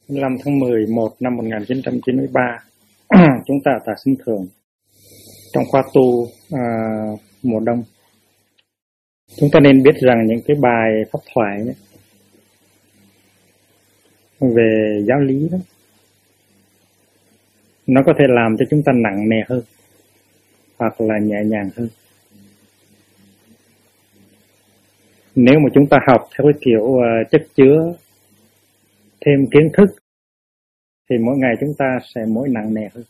15 tháng 11 năm 1993, chúng ta tại Sinh Thường, trong khóa tu mùa đông. Chúng ta nên biết rằng những cái bài pháp thoại ấy, về giáo lý đó, nó có thể làm cho chúng ta nặng nề hơn hoặc là nhẹ nhàng hơn. Nếu mà chúng ta học theo cái kiểu chất chứa thêm kiến thức thì mỗi ngày chúng ta sẽ mỗi nặng nề hơn.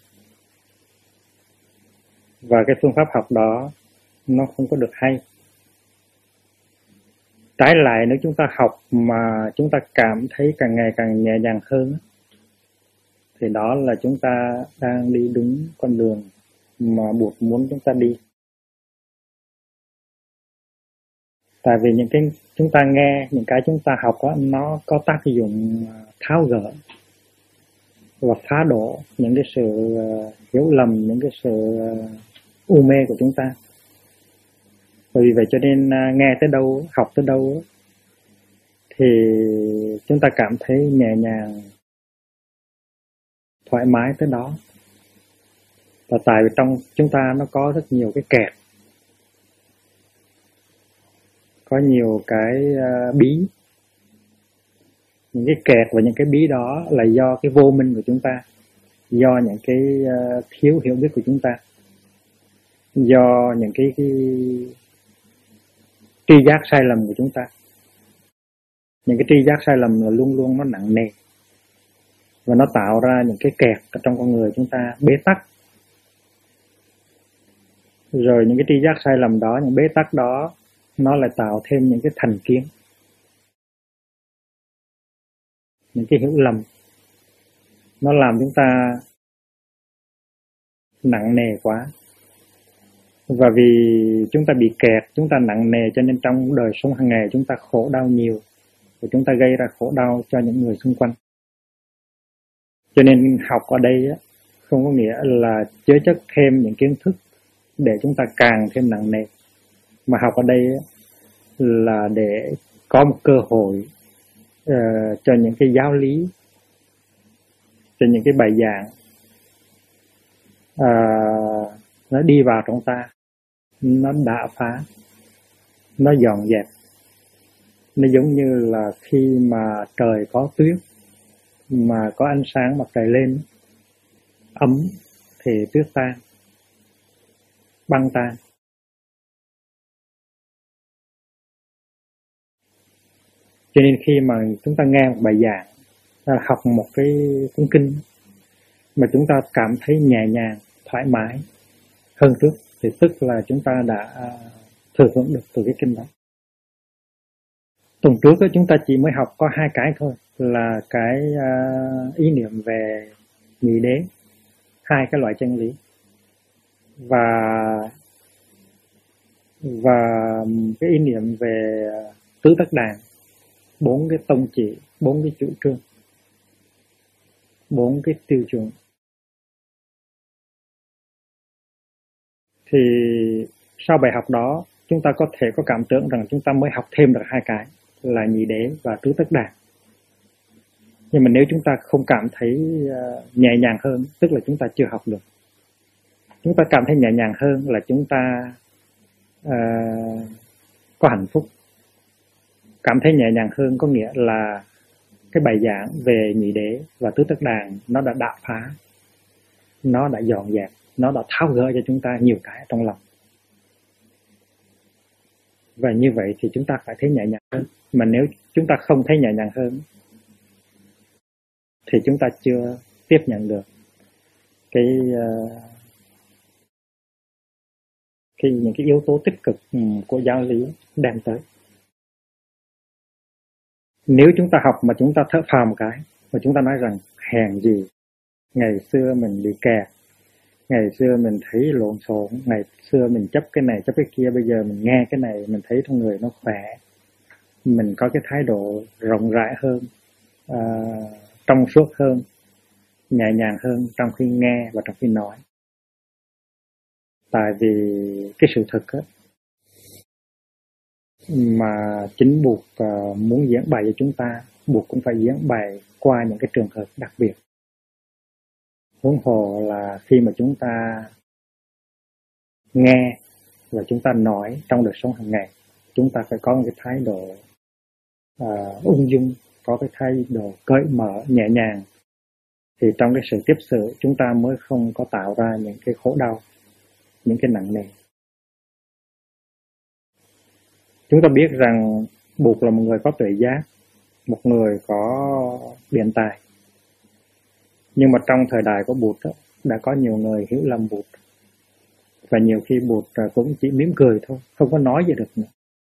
Và cái phương pháp học đó nó không có được hay. Trái lại, nếu chúng ta học mà chúng ta cảm thấy càng ngày càng nhẹ nhàng hơn thì đó là chúng ta đang đi đúng con đường mà Bụt muốn chúng ta đi. Tại vì những cái chúng ta nghe, những cái chúng ta học đó, nó có tác dụng tháo gỡ và phá đổ những cái sự hiểu lầm, những cái sự u mê của chúng ta. Bởi vì vậy cho nên nghe tới đâu, học tới đâu thì chúng ta cảm thấy nhẹ nhàng, thoải mái tới đó. Và tại vì trong chúng ta nó có rất nhiều cái kẹt, có nhiều cái bí. Những cái kẹt và những cái bí đó là do cái vô minh của chúng ta, do những cái thiếu hiểu biết của chúng ta, do những cái tri giác sai lầm của chúng ta. Những cái tri giác sai lầm là luôn luôn nó nặng nề và nó tạo ra những cái kẹt ở trong con người chúng ta, bế tắc. Rồi những cái tri giác sai lầm đó, những bế tắc đó, nó lại tạo thêm những cái thành kiến, những cái hiểu lầm. Nó làm chúng ta nặng nề quá. Và vì chúng ta bị kẹt, chúng ta nặng nề, cho nên trong đời sống hàng ngày chúng ta khổ đau nhiều, và chúng ta gây ra khổ đau cho những người xung quanh. Cho nên học ở đây không có nghĩa là chứa chất thêm những kiến thức để chúng ta càng thêm nặng nề, mà học ở đây là để có một cơ hội cho những cái giáo lý, cho những cái bài giảng nó đi vào trong ta, nó đả phá, nó dọn dẹp. Nó giống như là khi mà trời có tuyết, mà có ánh sáng mặt trời lên, ấm thì tuyết tan, băng tan. Cho nên khi mà chúng ta nghe một bài giảng, học một cái cuốn kinh mà chúng ta cảm thấy nhẹ nhàng, thoải mái hơn trước, thì tức là chúng ta đã thừa hưởng được từ cái kinh đó. Tuần trước chúng ta chỉ mới học có 2 cái thôi, là cái ý niệm về nhị đế, 2 cái loại chân lý, và cái ý niệm về tứ tất đàn, 4 cái tông chỉ, 4 cái chủ trương, 4 cái tiêu chuẩn. Thì sau bài học đó, chúng ta có thể có cảm tưởng rằng chúng ta mới học thêm được 2 cái là nhị đế và tứ tất đàn. Nhưng mà nếu chúng ta không cảm thấy nhẹ nhàng hơn, tức là chúng ta chưa học được. Chúng ta cảm thấy nhẹ nhàng hơn là chúng ta có hạnh phúc. Cảm thấy nhẹ nhàng hơn có nghĩa là cái bài giảng về nhị đế và tứ tất đàn nó đã đả phá, nó đã dọn dẹp, nó đã tháo gỡ cho chúng ta nhiều cái trong lòng. Và như vậy thì chúng ta phải thấy nhẹ nhàng hơn. Mà nếu chúng ta không thấy nhẹ nhàng hơn thì chúng ta chưa tiếp nhận được những cái yếu tố tích cực của giáo lý đem tới. Nếu chúng ta học mà chúng ta thở phào một cái và chúng ta nói rằng hèn gì, ngày xưa mình bị kẹt, ngày xưa mình thấy lộn xộn, ngày xưa mình chấp cái này chấp cái kia, bây giờ mình nghe cái này mình thấy trong người nó khỏe, mình có cái thái độ rộng rãi hơn, trong suốt hơn, nhẹ nhàng hơn trong khi nghe và trong khi nói. Tại vì cái sự thật mà chính Bụt muốn giảng bày cho chúng ta Buộc cũng phải diễn bày qua những cái trường hợp đặc biệt. Huống hồ là khi mà chúng ta nghe và chúng ta nói trong đời sống hàng ngày, chúng ta phải có một cái thái độ ung dung, có cái thái độ cởi mở, nhẹ nhàng. Thì trong cái sự tiếp xử chúng ta mới không có tạo ra những cái khổ đau, những cái nặng nề. Chúng ta biết rằng Bụt là một người có tuệ giác, một người có biện tài. Nhưng mà trong thời đại của Bụt đó, đã có nhiều người hiểu lầm Bụt. Và nhiều khi Bụt cũng chỉ mỉm cười thôi, không có nói gì được nữa.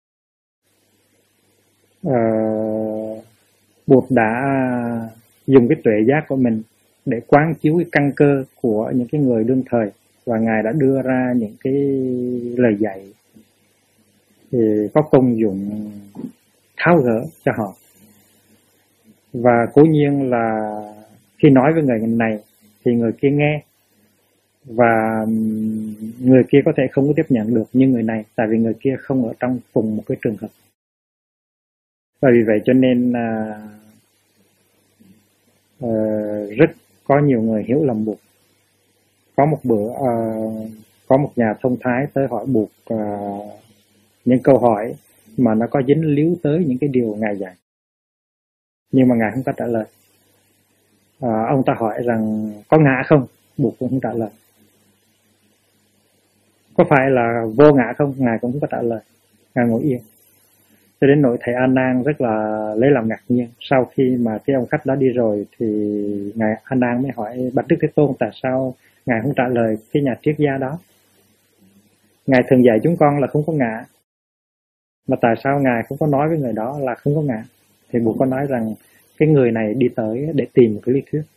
Bụt đã dùng cái tuệ giác của mình để quán chiếu cái căn cơ của những cái người đương thời, và Ngài đã đưa ra những cái lời dạy thì có công dụng tháo gỡ cho họ. Và cố nhiên là khi nói với người này thì người kia nghe, và người kia có thể không có tiếp nhận được như người này, tại vì người kia không ở trong cùng một cái trường hợp. Và vì vậy cho nên rất có nhiều người hiểu lầm Bụt. Có một bữa có một nhà thông thái tới hỏi Bụt những câu hỏi mà nó có dính líu tới những cái điều Ngài dạy, nhưng mà Ngài không có trả lời. Ông ta hỏi rằng có ngã không? Bụt cũng không trả lời. Có phải là vô ngã không? Ngài cũng không có trả lời. Ngài ngồi yên. Cho đến nỗi thầy A Nan rất là lấy làm ngạc nhiên. Sau khi mà cái ông khách đó đi rồi thì ngài A Nan mới hỏi Bạch Đức Thế Tôn tại sao ngài không trả lời cái nhà triết gia đó. Ngài thường dạy chúng con là không có ngã, mà tại sao ngài không có nói với người đó là không có ngã? Thì Bụt có nói rằng cái người này đi tới để tìm một cái lý thuyết,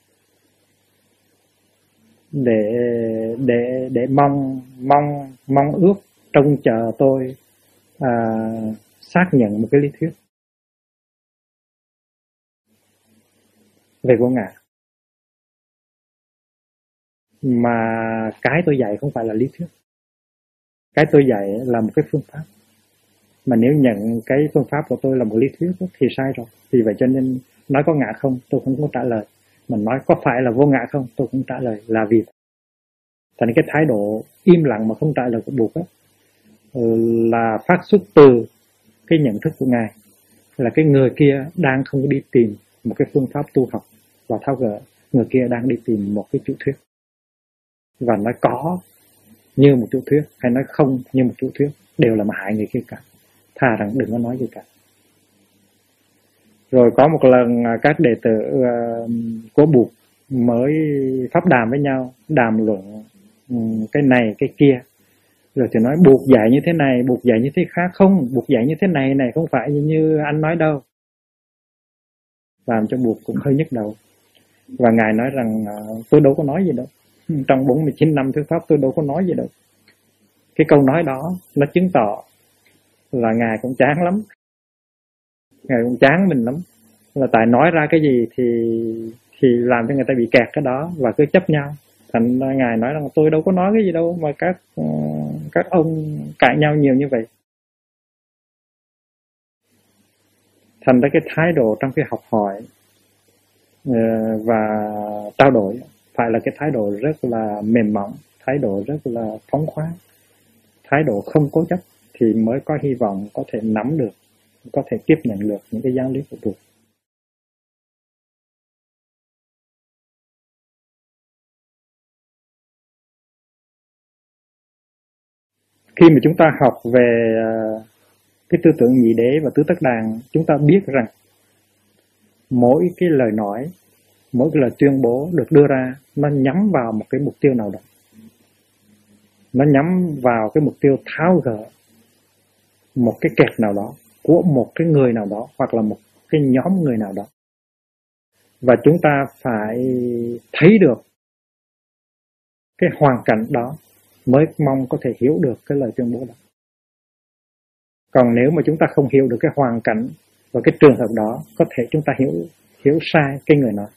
để mong ước trông chờ tôi xác nhận một cái lý thuyết về vô ngã. Mà cái tôi dạy không phải là lý thuyết, cái tôi dạy là một cái phương pháp. Mà nếu nhận cái phương pháp của tôi là một lý thuyết thì sai rồi. Vì vậy cho nên nói có ngã không tôi không có trả lời, mà nói có phải là vô ngã không tôi cũng trả lời, là vì thành cái thái độ im lặng mà không trả lời của Bụt là phát xuất từ cái nhận thức của Ngài là cái người kia đang không đi tìm một cái phương pháp tu học và tháo gỡ, người kia đang đi tìm một cái chủ thuyết, và nói có như một chủ thuyết hay nói không như một chủ thuyết đều là mà hại người kia cả. Thà rằng đừng có nói gì cả. Rồi có một lần các đệ tử của Bụt mới pháp đàm với nhau, đàm luận cái này cái kia, rồi thì nói Bụt dạy như thế này, Bụt dạy như thế khác. Không, Bụt dạy như thế này không phải như anh nói đâu. Làm cho Bụt cũng hơi nhức đầu. Và Ngài nói rằng tôi đâu có nói gì đâu, trong 49 năm thuyết pháp tôi đâu có nói gì đâu. Cái câu nói đó nó chứng tỏ là Ngài cũng chán lắm, Ngài cũng chán mình lắm, là tại nói ra cái gì thì làm cho người ta bị kẹt cái đó và cứ chấp nhau. Thành Ngài nói rằng tôi đâu có nói cái gì đâu mà các ông cãi nhau nhiều như vậy. Thành ra cái thái độ trong cái học hỏi và trao đổi phải là cái thái độ rất là mềm mỏng, thái độ rất là phóng khoáng, thái độ không cố chấp, thì mới có hy vọng có thể nắm được, có thể tiếp nhận được những cái giáo lý của Bụt. Khi mà chúng ta học về cái tư tưởng nhị đế và tứ tất đàn, chúng ta biết rằng mỗi cái lời nói, mỗi cái lời tuyên bố được đưa ra nó nhắm vào một cái mục tiêu nào đó. Nó nhắm vào cái mục tiêu tháo gỡ một cái kẹt nào đó của một cái người nào đó hoặc là một cái nhóm người nào đó. Và chúng ta phải thấy được cái hoàn cảnh đó mới mong có thể hiểu được cái lời tuyên bố đó. Còn nếu mà chúng ta không hiểu được cái hoàn cảnh và cái trường hợp đó, có thể chúng ta hiểu sai cái người nói.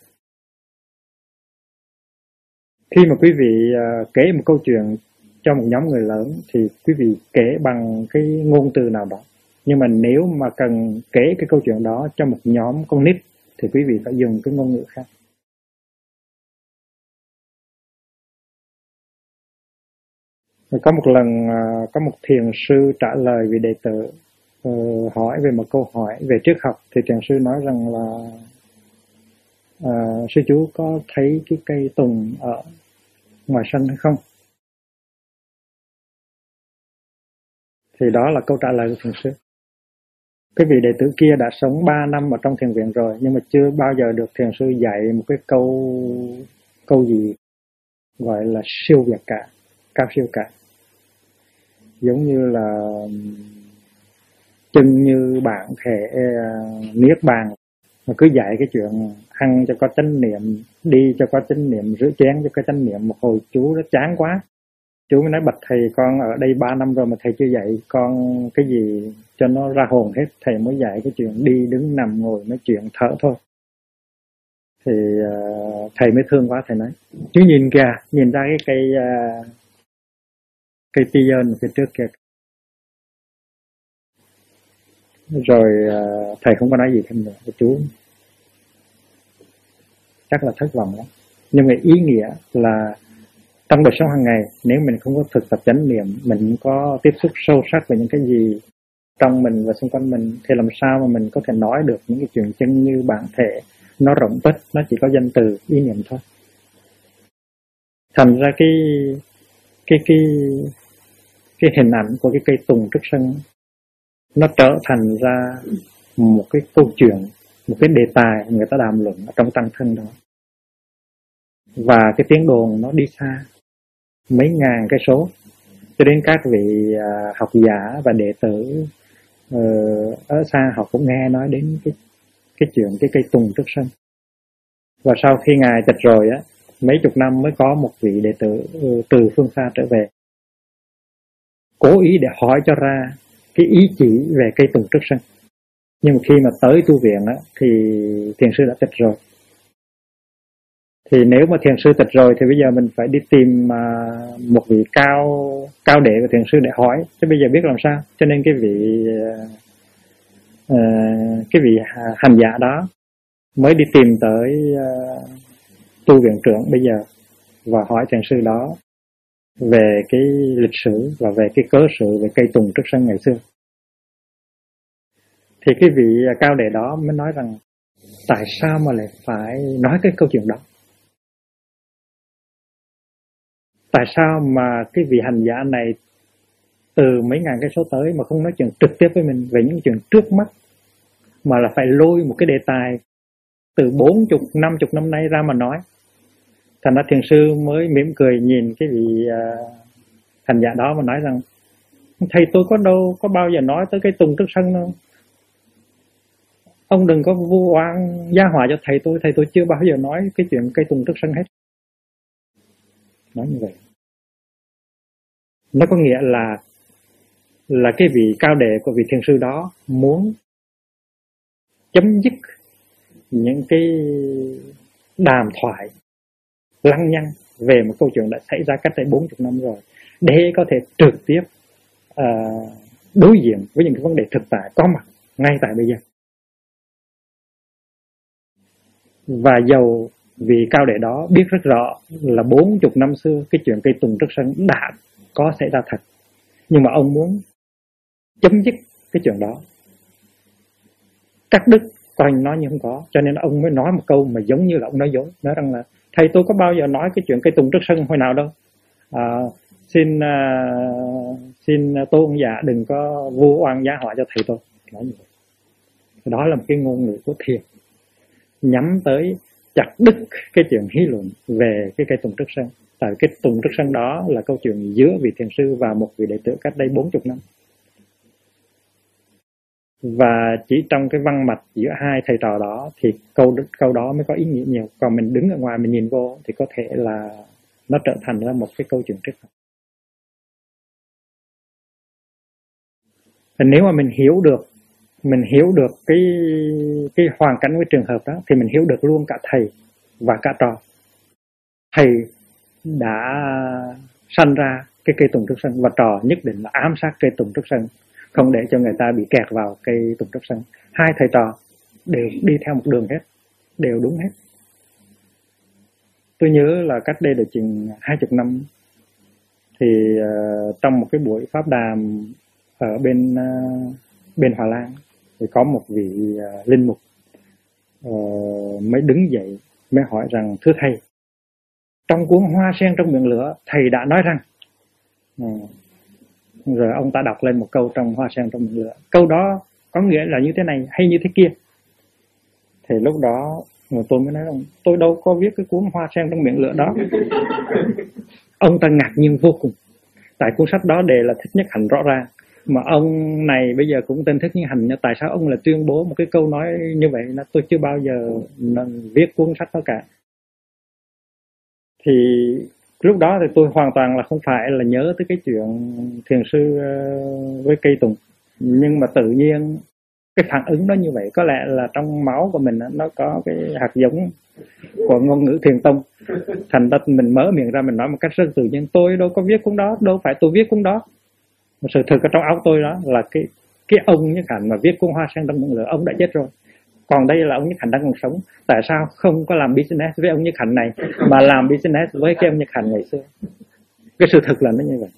Khi mà quý vị kể một câu chuyện cho một nhóm người lớn thì quý vị kể bằng cái ngôn từ nào đó, Nhưng mà nếu mà cần kể cái câu chuyện đó cho một nhóm con nít thì quý vị phải dùng cái ngôn ngữ khác. Có một lần có một thiền sư trả lời vị đệ tử hỏi về một câu hỏi về triết học, thì thiền sư nói rằng là sư chú có thấy cái cây tùng ở ngoài sân hay không? Thì đó là câu trả lời của thiền sư. Cái vị đệ tử kia đã sống 3 năm ở trong thiền viện rồi, nhưng mà chưa bao giờ được thiền sư dạy một cái câu gì gọi là siêu việt cả, cao siêu cả. Giống như là chân như bạn thể niết bàn, mà cứ dạy cái chuyện ăn cho có chánh niệm, đi cho có chánh niệm, rửa chén cho có chánh niệm, một hồi chú nó chán quá. Chú mới nói bạch thầy, con ở đây 3 năm rồi mà thầy chưa dạy con cái gì cho nó ra hồn hết, thầy mới dạy cái chuyện đi đứng nằm ngồi nói chuyện thở thôi. Thì thầy mới thương quá, thầy nói chú nhìn kìa, nhìn ra cái cây pigeon phía trước kìa. Rồi thầy không có nói gì thêm nữa, chú chắc là thất vọng lắm. Nhưng mà ý nghĩa là trong đời sống hàng ngày, nếu mình không có thực tập chánh niệm, mình không có tiếp xúc sâu sắc với những cái gì trong mình và xung quanh mình, thì làm sao mà mình có thể nói được những cái chuyện chân như bản thể, nó rộng tích, nó chỉ có danh từ, ý niệm thôi. Thành ra cái hình ảnh của cái cây tùng trước sân nó trở thành ra một cái câu chuyện, một cái đề tài người ta đàm luận ở trong tăng thân đó. Và cái tiếng đồn nó đi xa mấy ngàn cây số, cho đến các vị học giả và đệ tử ở xa họ cũng nghe nói đến cái chuyện cái cây tùng trước sân. Và sau khi ngài tịch rồi á, mấy chục năm mới có một vị đệ tử từ phương xa trở về, cố ý để hỏi cho ra cái ý chỉ về cây tùng trước sân. Nhưng mà khi mà tới tu viện á, thì thiền sư đã tịch rồi. Thì nếu mà thiền sư tịch rồi thì bây giờ mình phải đi tìm một vị cao đệ của thiền sư để hỏi, chứ bây giờ biết làm sao. Cho nên cái vị hành giả đó mới đi tìm tới tu viện trưởng bây giờ và hỏi thiền sư đó về cái lịch sử và về cái cớ sự về cây tùng trước sân ngày xưa. Thì cái vị cao đệ đó mới nói rằng tại sao mà lại phải nói cái câu chuyện đó? Tại sao mà cái vị hành giả này từ mấy ngàn cây số tới mà không nói chuyện trực tiếp với mình về những chuyện trước mắt, mà là phải lôi một cái đề tài từ 40, 50 năm nay ra mà nói? Thành ra thiền sư mới mỉm cười nhìn cái vị hành giả đó mà nói rằng thầy tôi có đâu có bao giờ nói tới cái tùng trước sân đâu. Ông đừng có vu oan gia họa cho thầy tôi chưa bao giờ nói cái chuyện cây tùng trước sân hết. Nói như vậy nó có nghĩa là cái vị cao đệ của vị thiền sư đó muốn chấm dứt những cái đàm thoại lăng nhăng về một câu chuyện đã xảy ra cách đây 40 năm rồi, để có thể trực tiếp đối diện với những cái vấn đề thực tại có mặt ngay tại bây giờ. Và dầu vị cao đệ đó biết rất rõ là 40 năm xưa cái chuyện cây tùng trước sân đã có xảy ra thật, nhưng mà ông muốn chấm dứt cái chuyện đó, cắt đứt, coi nói như không có. Cho nên ông mới nói một câu mà giống như là ông nói dối, nói rằng là thầy tôi có bao giờ nói cái chuyện cây tùng trước sân hồi nào đâu. Xin tôn giả đừng có vu oan giá họa cho thầy tôi. Nói như vậy. Đó là một cái ngôn ngữ của thiền, nhắm tới chặt đứt cái chuyện hí luận về cái cây tùng trước sân. Tại cái tùng trước sân đó là câu chuyện giữa vị thiền sư và một vị đệ tử cách đây 40 năm. Và chỉ trong cái văn mạch giữa hai thầy trò đó thì câu đó mới có ý nghĩa nhiều. Còn mình đứng ở ngoài mình nhìn vô thì có thể là nó trở thành ra một cái câu chuyện triết học. Nếu mà mình hiểu được cái hoàn cảnh với trường hợp đó thì mình hiểu được luôn cả thầy và cả trò. Thầy đã sanh ra cái cây tùng trước sân và trò nhất định là ám sát cây tùng trước sân. không để cho người ta bị kẹt vào cây tùng trúc sân. Hai thầy trò đều đi theo một đường hết, đều đúng hết. Tôi nhớ là cách đây được chừng 20 năm thì trong một cái buổi pháp đàm ở bên Hòa Lan thì có một vị linh mục mới đứng dậy mới hỏi rằng: thưa thầy, trong cuốn Hoa Sen Trong Miệng Lửa thầy đã nói rằng, rồi ông ta đọc lên một câu trong Hoa Sen Trong Miệng Lửa, câu đó có nghĩa là như thế này hay như thế kia. Thì lúc đó tôi mới nói rằng tôi đâu có viết cái cuốn Hoa Sen Trong Miệng Lửa đó. Ông ta ngạc nhiên vô cùng, tại cuốn sách đó đề là Thích Nhất Hạnh rõ ràng, mà ông này bây giờ cũng tên Thích Nhất Hạnh, tại sao ông lại tuyên bố một cái câu nói như vậy? Là tôi chưa bao giờ viết cuốn sách đó cả. Thì lúc đó thì tôi hoàn toàn là không phải là nhớ tới cái chuyện thiền sư với cây tùng, nhưng mà tự nhiên cái phản ứng đó như vậy, có lẽ là trong máu của mình nó có cái hạt giống của ngôn ngữ thiền tông, thành ra mình mở miệng ra mình nói một cách rất tự nhiên: tôi đâu có viết cuốn đó, đâu phải tôi viết cuốn đó. Sự thực ở trong óc tôi đó là cái ông Nhất Hạnh mà viết cuốn Hoa Sen Trong Miệng Lửa, ông đã chết rồi, còn đây là ông Nhất Hạnh đang còn sống. Tại sao không có làm business với ông Nhất Hạnh này mà làm business với cái ông Nhất Hạnh ngày xưa? Cái sự thực là nó như vậy.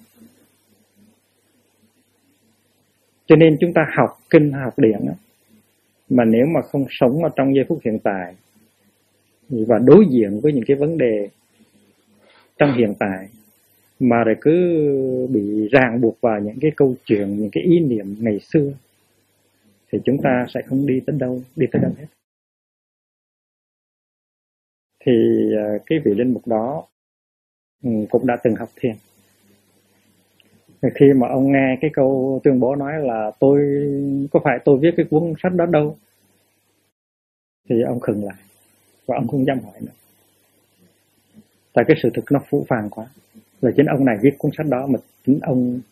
Cho nên chúng ta học kinh, học điển đó, mà nếu mà không sống ở trong giây phút hiện tại và đối diện với những cái vấn đề trong hiện tại, mà rồi cứ bị ràng buộc vào những cái câu chuyện, những cái ý niệm ngày xưa, thì chúng ta sẽ không đi tới đâu hết. Thì cái vị linh mục đó cũng đã từng học thiền. Khi mà ông nghe cái câu tuyên bố nói là có phải tôi viết cái cuốn sách đó đâu, thì ông khựng lại và ông không dám hỏi nữa. Tại cái sự thực nó phũ phàng quá. Rồi chính ông này viết cuốn sách đó mà chính ông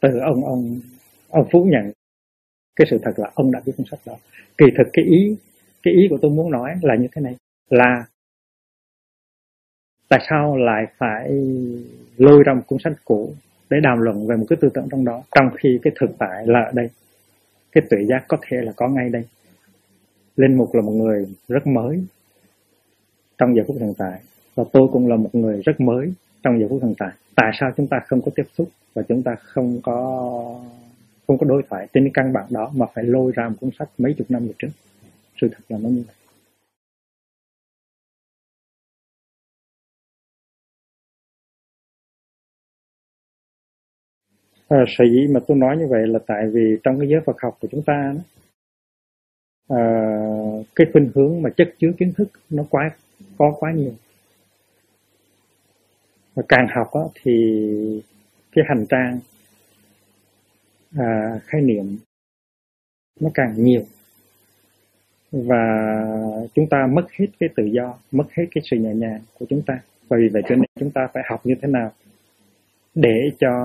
phủ nhận cái sự thật là ông đã viết cuốn sách đó. Kỳ thực cái ý của tôi muốn nói là như thế này, là tại sao lại phải lôi ra một cuốn sách cũ để đàm luận về một cái tư tưởng trong đó, trong khi cái thực tại là ở đây, cái tuệ giác có thể là có ngay đây. Linh mục là một người rất mới trong giờ phút hiện tại, và tôi cũng là một người rất mới trong giờ phút hiện tại. Tại sao chúng ta không có tiếp xúc và chúng ta không có đối thoại trên cái căn bản đó mà phải lôi ra một cuốn sách mấy chục năm về trước? Sự thật là nó như vậy. Sở dĩ mà tôi nói như vậy là tại vì trong cái giới Phật học của chúng ta đó, cái khuynh hướng mà chất chứa kiến thức nó có quá nhiều. Và càng học đó, thì cái hành trang khái niệm nó càng nhiều, và chúng ta mất hết cái tự do, mất hết cái sự nhẹ nhàng của chúng ta. Và vì vậy cho nên chúng ta phải học như thế nào để cho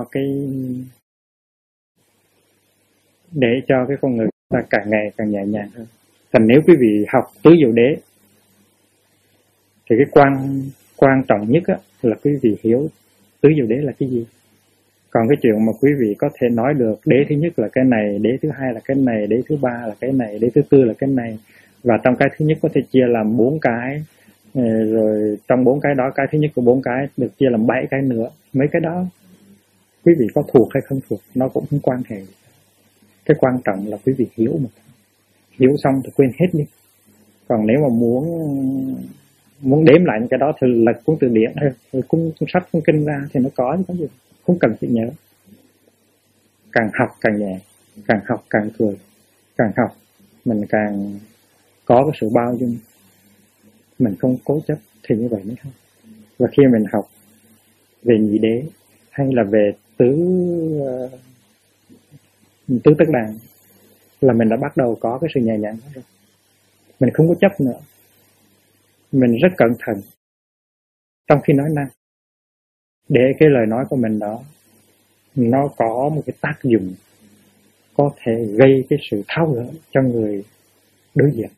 cái con người ta càng ngày càng nhẹ nhàng hơn. Thành nếu quý vị học tứ diệu đế thì cái quan trọng nhất là quý vị hiểu tứ diệu đế là cái gì. Còn cái chuyện mà quý vị có thể nói được đế thứ nhất là cái này, đế thứ hai là cái này, đế thứ ba là cái này, đế thứ tư là cái này, và trong cái thứ nhất có thể chia làm 4 cái, rồi trong 4 cái đó, cái thứ nhất của 4 cái được chia làm 7 cái nữa. Mấy cái đó quý vị có thuộc hay không thuộc nó cũng không quan hệ. Cái quan trọng là quý vị hiểu một. Hiểu xong thì quên hết đi. Còn nếu mà muốn đếm lại những cái đó thì lật cuốn từ điển hay cuốn sách, cuốn kinh ra thì nó có chứ có gì. Không cần phải nhớ. Càng học càng nhẹ, càng học càng cười, càng học mình càng có cái sự bao dung, mình không cố chấp, thì như vậy mới thôi. Và khi mình học về nhị đế hay là về tứ tất đàn là mình đã bắt đầu có cái sự nhẹ nhàng rồi. Mình không có chấp nữa, mình rất cẩn thận trong khi nói năng, để cái lời nói của mình đó nó có một cái tác dụng có thể gây cái sự tháo gỡ cho người đối diện.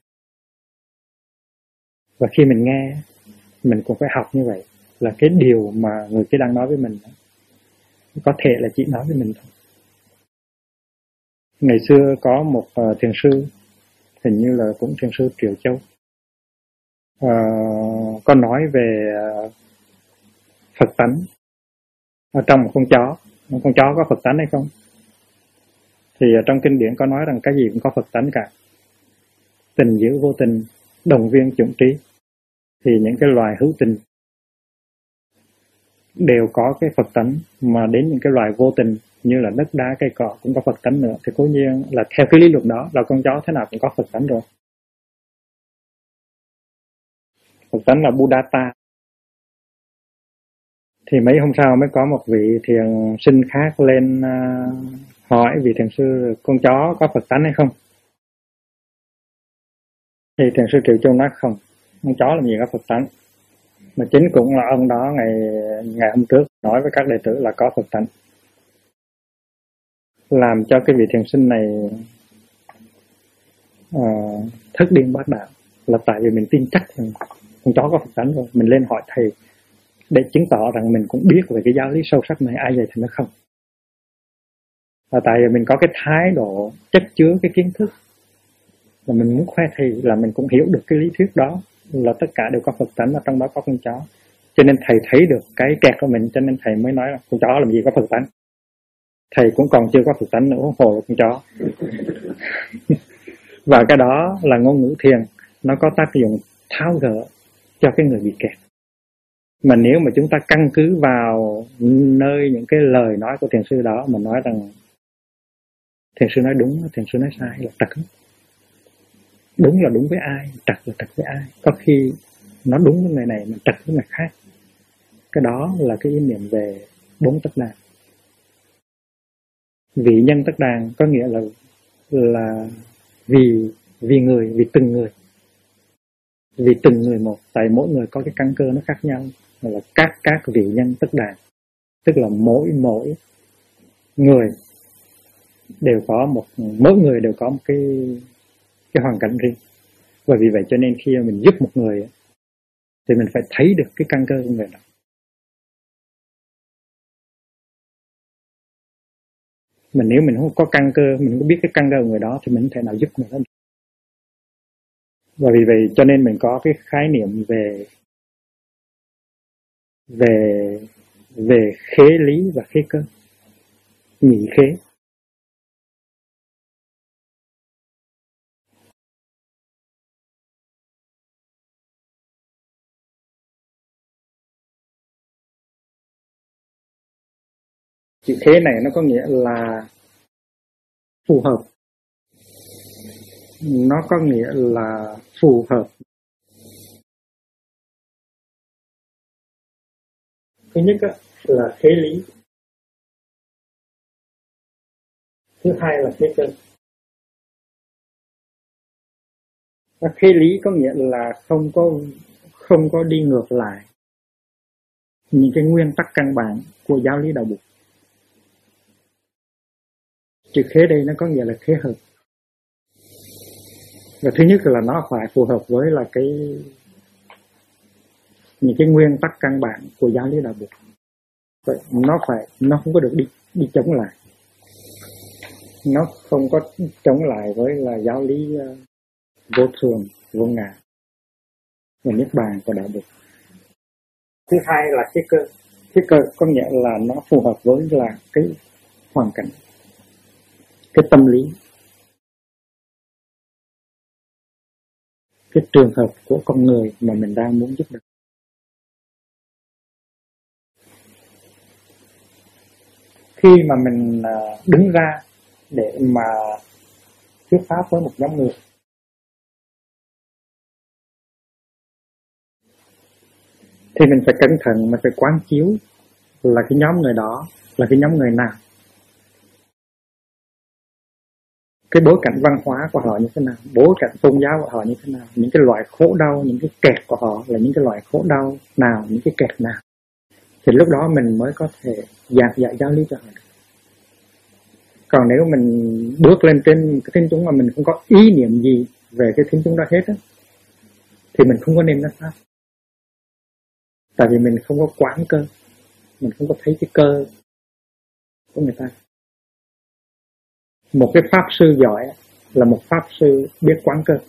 Và khi mình nghe, mình cũng phải học như vậy, là cái điều mà người kia đang nói với mình có thể là chỉ nói với mình thôi. Ngày xưa có một thiền sư, hình như là cũng thiền sư Triệu Châu, có nói về Phật tánh ở trong một con chó có Phật tánh hay không? Thì trong kinh điển có nói rằng cái gì cũng có Phật tánh cả. Tình giữ vô tình, đồng viên chủng trí. Thì những cái loài hữu tình đều có cái Phật tánh, mà đến những cái loài vô tình như là đất đá, cây cỏ cũng có Phật tánh nữa. Thì cố nhiên là theo cái lý luận đó là con chó thế nào cũng có Phật tánh rồi. Phật tánh là Buddhata. Thì mấy hôm sau mới có một vị thiền sinh khác lên hỏi vị thiền sư con chó có Phật tánh hay không. Thì thiền sư Triệu Châu nói không, con chó làm gì có Phật tánh. Mà chính cũng là ông đó ngày hôm trước nói với các đệ tử là có Phật tánh. Làm cho cái vị thiền sinh này thức điên bát đạo, là tại vì mình tin chắc rằng con chó có Phật tánh rồi. Mình lên hỏi thầy để chứng tỏ rằng mình cũng biết về cái giáo lý sâu sắc này, ai vậy thì nó không. Là tại vì mình có cái thái độ chất chứa cái kiến thức, là mình muốn khoe thầy là mình cũng hiểu được cái lý thuyết đó, là tất cả đều có Phật tánh, và trong đó có con chó. Cho nên thầy thấy được cái kẹt của mình, cho nên thầy mới nói là con chó làm gì có Phật tánh. Thầy cũng còn chưa có Phật tánh nữa, huống hồ là con chó. Và cái đó là ngôn ngữ thiền, nó có tác dụng tháo gỡ cho cái người bị kẹt. Mà nếu mà chúng ta căn cứ vào nơi những cái lời nói của thiền sư đó mà nói rằng thiền sư nói đúng, thiền sư nói sai là trật. Đúng là đúng với ai, trật là trật với ai. Có khi nó đúng với người này mà trật với người khác. Cái đó là cái ý niệm về 4 tất đàn. Vị nhân tất đàn có nghĩa là vì người, vì từng người. Vì từng người một, tại mỗi người có cái căn cơ nó khác nhau, là các vị nhân tất đàn. Tức là mỗi người đều có mỗi người đều có một cái hoàn cảnh riêng. Và vì vậy cho nên khi mình giúp một người thì mình phải thấy được cái căn cơ của người đó. Mà nếu mình không có căn cơ, mình không biết cái căn cơ của người đó thì mình không thể nào giúp người đó. Và vì vậy cho nên mình có cái khái niệm về khế lý và khế cơ, nhị khế. Chữ khế này nó có nghĩa là phù hợp. Nó có nghĩa là phù hợp. Thứ nhất là khế lý. Thứ hai là khế cơ. Và khế lý có nghĩa là không có đi ngược lại những cái nguyên tắc căn bản của giáo lý đạo Bụt. Chữ khế đây nó có nghĩa là khế hợp. Và thứ nhất là nó phải phù hợp với là những cái nguyên tắc căn bản của giáo lý đạo Bụt. Vậy nó không có được đi chống lại. Nó không có chống lại với là giáo lý vô thường, vô ngã và niết bàn của đạo Bụt. Thứ hai là cái cơ. Cái cơ có nghĩa là nó phù hợp với là cái hoàn cảnh, cái tâm lý, cái trường hợp của con người mà mình đang muốn giúp đỡ. Khi mà mình đứng ra để mà thuyết pháp với một nhóm người, thì mình phải cẩn thận, mình phải quán chiếu là cái nhóm người đó là cái nhóm người nào, cái bối cảnh văn hóa của họ như thế nào, bối cảnh tôn giáo của họ như thế nào, những cái loại khổ đau, những cái kẹt của họ là những cái loại khổ đau nào, những cái kẹt nào, thì lúc đó mình mới có thể giảng dạy giáo lý cho họ. Còn nếu mình bước lên trên cái thính chúng mà mình không có ý niệm gì về cái thính chúng đó hết á, thì mình không có nên nói pháp. Tại vì mình không có quán cơ, mình không có thấy cái cơ của người ta. Một cái pháp sư giỏi là một pháp sư biết quán cơ.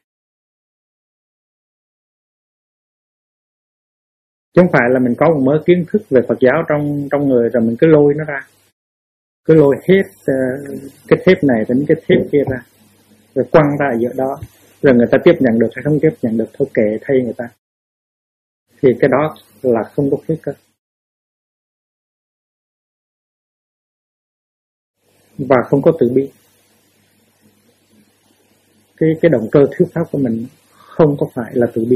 Chứ không phải là mình có một mớ kiến thức về Phật giáo trong người rồi mình cứ lôi nó ra, cứ lôi hết cái thép này đến cái thép kia ra, rồi quăng ra ở giữa đó, rồi người ta tiếp nhận được hay không tiếp nhận được thôi kệ thay người ta. Thì cái đó là không có khế cơ. Và không có từ bi. Cái động cơ thuyết pháp của mình không có phải là từ bi.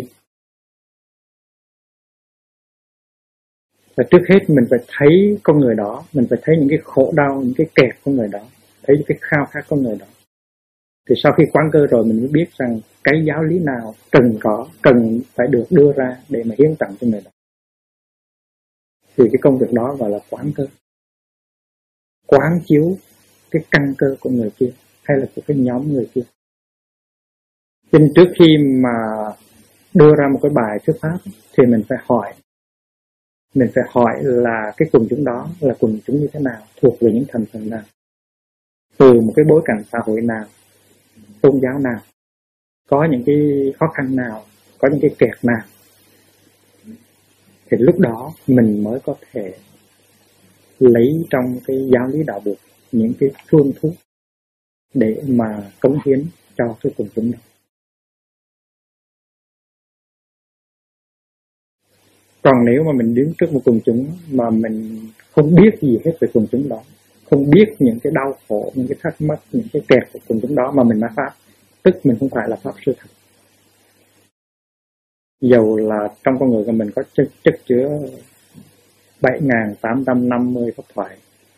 Và trước hết mình phải thấy con người đó, mình phải thấy những cái khổ đau, những cái kẹt của người đó, thấy những cái khao khát của người đó. Thì sau khi quán cơ rồi mình mới biết rằng cái giáo lý nào cần phải được đưa ra để mà hiến tặng cho người đó. Thì cái công việc đó gọi là quán cơ. Quán chiếu cái căn cơ của người kia hay là của cái nhóm người kia. Cho nên trước khi mà đưa ra một cái bài thuyết pháp thì mình phải hỏi là cái quần chúng đó là quần chúng như thế nào, thuộc về những thành phần nào, từ một cái bối cảnh xã hội nào, tôn giáo nào, có những cái khó khăn nào, có những cái kẹt nào. Thì lúc đó mình mới có thể lấy trong cái giáo lý đạo Phật những cái phương thuốc để mà cống hiến cho cái quần chúng đó. Còn nếu mà mình đứng trước một quần chúng mà mình không biết gì hết về quần chúng đó, không biết những cái đau khổ, những cái thắc mắc, những cái kẹt của quần chúng đó mà mình nói pháp, tức mình không phải là pháp sư thật. Dầu là trong con người của mình có chất chứa 7.850 pháp thoại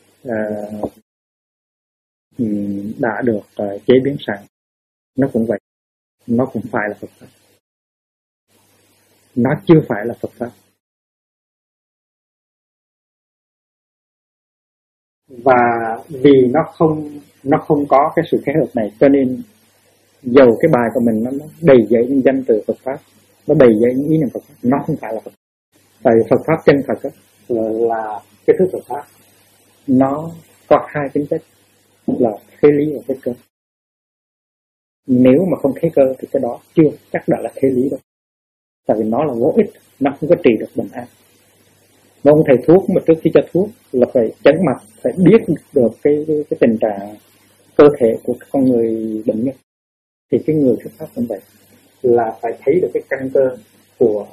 đã được chế biến sẵn, nó cũng vậy, nó cũng phải là Phật pháp. Nó chưa phải là Phật pháp. Và vì nó không có cái sự kết hợp này, cho nên dầu cái bài của mình nó đầy dẫy những danh từ Phật pháp, nó đầy dẫy những ý niệm Phật pháp, nó không phải là Phật. Tại vì Phật pháp chân thật là cái thứ Phật pháp nó có hai tính chất là khế lý và khế cơ. Nếu mà không khế cơ thì cái đó chưa chắc đã là khế lý đâu. Tại vì nó là vô ích, nó không có trị được bệnh ác. Mà ông thầy thuốc mà trước khi cho thuốc là phải chấn mặt, phải biết được cái tình trạng cơ thể của con người bệnh nhân. Thì cái người thuyết pháp cũng vậy, là phải thấy được cái căn cơ của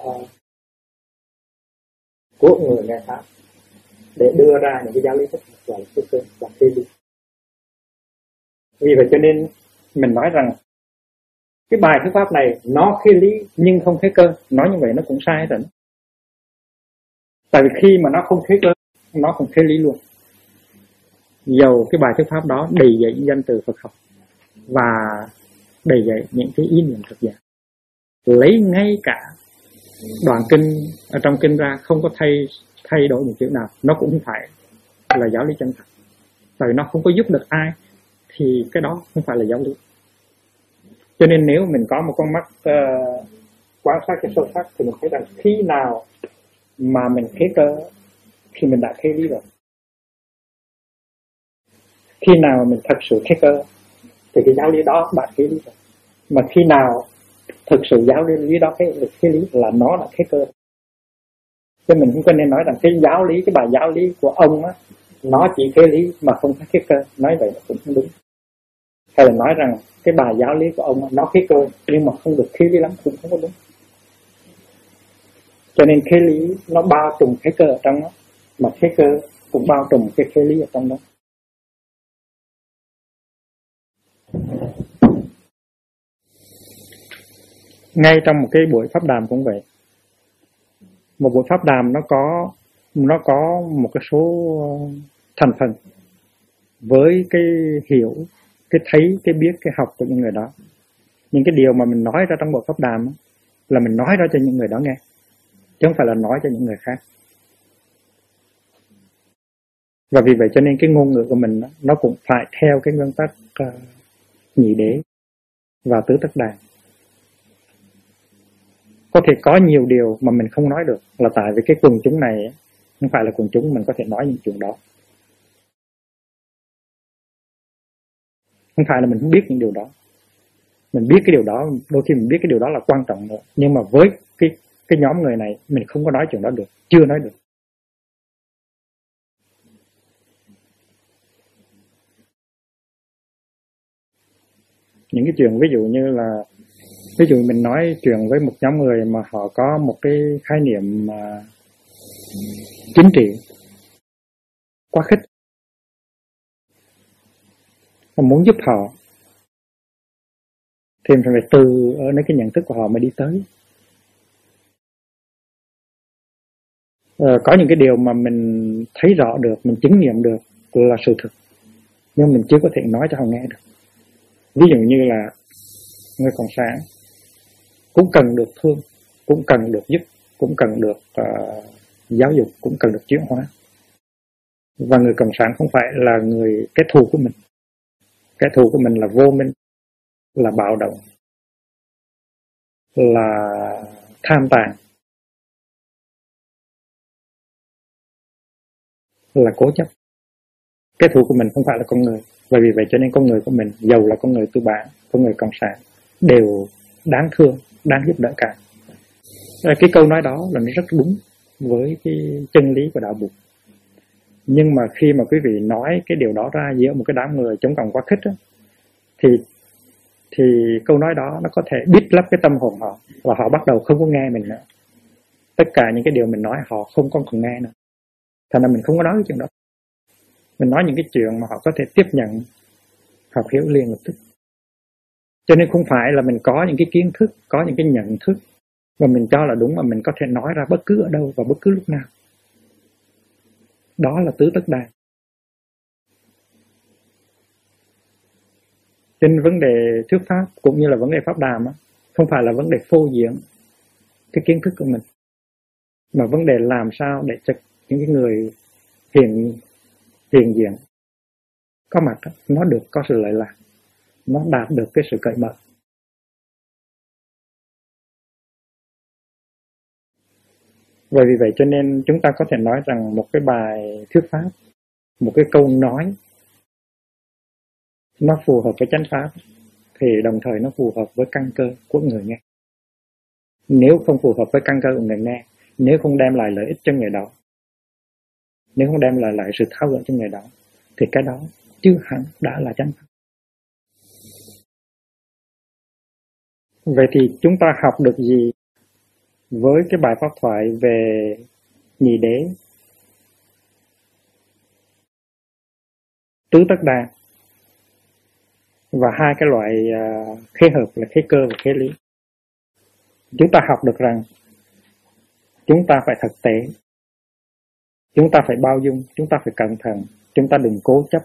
người nghe pháp để đưa ra những cái giáo lý thích hợp là cái cơ là khế lý. Vì vậy cho nên mình nói rằng cái bài thuyết pháp này nó khế lý nhưng không khế cơ, nói như vậy nó cũng sai rồi. Tại vì khi mà nó không khế cơ, nó không khế lý luôn. Dầu cái bài thuyết pháp đó đầy dẫy những danh từ Phật học và đầy dẫy những cái ý niệm Phật giáo, lấy ngay cả đoạn kinh ở trong kinh ra không có thay đổi một chữ nào, nó cũng không phải là giáo lý chân thật. Tại vì nó không có giúp được ai thì cái đó không phải là giáo lý. Cho nên nếu mình có một con mắt quan sát cái sâu sắc thì mình thấy rằng khi nào mà mình khế cơ thì mình đã khế lý rồi. Khi nào mình thật sự khế cơ thì cái giáo lý đó đã khế lý rồi. Mà khi nào thực sự giáo lý đó khế lý là nó đã khế cơ. Cho mình cũng có nên nói rằng cái bài giáo lý của ông á, nó chỉ khế lý mà không có khế cơ. Nói vậy là cũng không đúng. Hay là nói rằng cái bài giáo lý của ông nó khế cơ nhưng mà không được khế lý lắm cũng không có đúng. Cho nên khế lý nó bao trùm khế cơ ở trong đó, mà khế cơ cũng bao trùm cái khế lý ở trong đó. Ngay trong một cái buổi pháp đàm cũng vậy. Một buổi pháp đàm nó có một cái số thành phần với cái hiểu, cái thấy, cái biết, cái học của những người đó. Những cái điều mà mình nói ra trong buổi pháp đàm là mình nói ra cho những người đó nghe, chứ không phải là nói cho những người khác. Và vì vậy cho nên cái ngôn ngữ của mình nó cũng phải theo cái nguyên tắc nhị đế và tứ tất đàn. Có thể có nhiều điều mà mình không nói được là tại vì cái quần chúng này không phải là quần chúng mình có thể nói những chuyện đó. Không phải là mình không biết những điều đó. Mình biết cái điều đó, đôi khi mình biết cái điều đó là quan trọng nữa. Nhưng mà với cái nhóm người này, mình không có nói chuyện đó được, chưa nói được. Những cái chuyện ví dụ như là, ví dụ mình nói chuyện với một nhóm người mà họ có một cái khái niệm chính trị quá khích, mà muốn giúp họ thì mình phải từ ở nơi cái nhận thức của họ mà đi tới. Có những cái điều mà mình thấy rõ được, mình chứng nghiệm được là sự thực, nhưng mình chưa có thể nói cho họ nghe được. Ví dụ như là người Cộng sản cũng cần được thương, cũng cần được giúp, cũng cần được giáo dục, cũng cần được chuyển hóa. Và người Cộng sản không phải là người kẻ thù của mình. Kẻ thù của mình là vô minh, là bạo động, là tham tàn, là cố chấp. Kẻ thù của mình không phải là con người. Và vì vậy cho nên con người của mình, dầu là con người tư bản, con người Cộng sản, đều đáng thương, đáng giúp đỡ cả. Cái câu nói đó là nó rất đúng với cái chân lý của đạo Phật. Nhưng mà khi mà quý vị nói cái điều đó ra giữa một cái đám người chống cộng quá khích đó, thì câu nói đó nó có thể bít lấp cái tâm hồn họ, và họ bắt đầu không có nghe mình nữa. Tất cả những cái điều mình nói họ không còn nghe nữa. Thành ra mình không có nói cái chuyện đó. Mình nói những cái chuyện mà họ có thể tiếp nhận, học hiểu liền lập tức. Cho nên không phải là mình có những cái kiến thức, có những cái nhận thức mà mình cho là đúng mà mình có thể nói ra bất cứ ở đâu và bất cứ lúc nào. Đó là tứ tất đa. Trên vấn đề thuyết pháp cũng như là vấn đề pháp đàm á, không phải là vấn đề phô diễn cái kiến thức của mình, mà vấn đề làm sao để cho những cái người hiện diện có mặt đó, nó được có sự lợi lạc, nó đạt được cái sự cởi mở. Và vì vậy cho nên chúng ta có thể nói rằng một cái bài thuyết pháp, một cái câu nói nó phù hợp với chánh pháp thì đồng thời nó phù hợp với căn cơ của người nghe. Nếu không phù hợp với căn cơ của người nghe, nếu không đem lại lợi ích cho người đó, nếu không đem lại sự tháo gỡ cho người đó, thì cái đó chưa hẳn đã là chánh pháp. Vậy thì chúng ta học được gì với cái bài pháp thoại về nhị đế, tứ tất đa và hai cái loại khế hợp là khế cơ và khế lý? Chúng ta học được rằng chúng ta phải thực tế, chúng ta phải bao dung, chúng ta phải cẩn thận, chúng ta đừng cố chấp.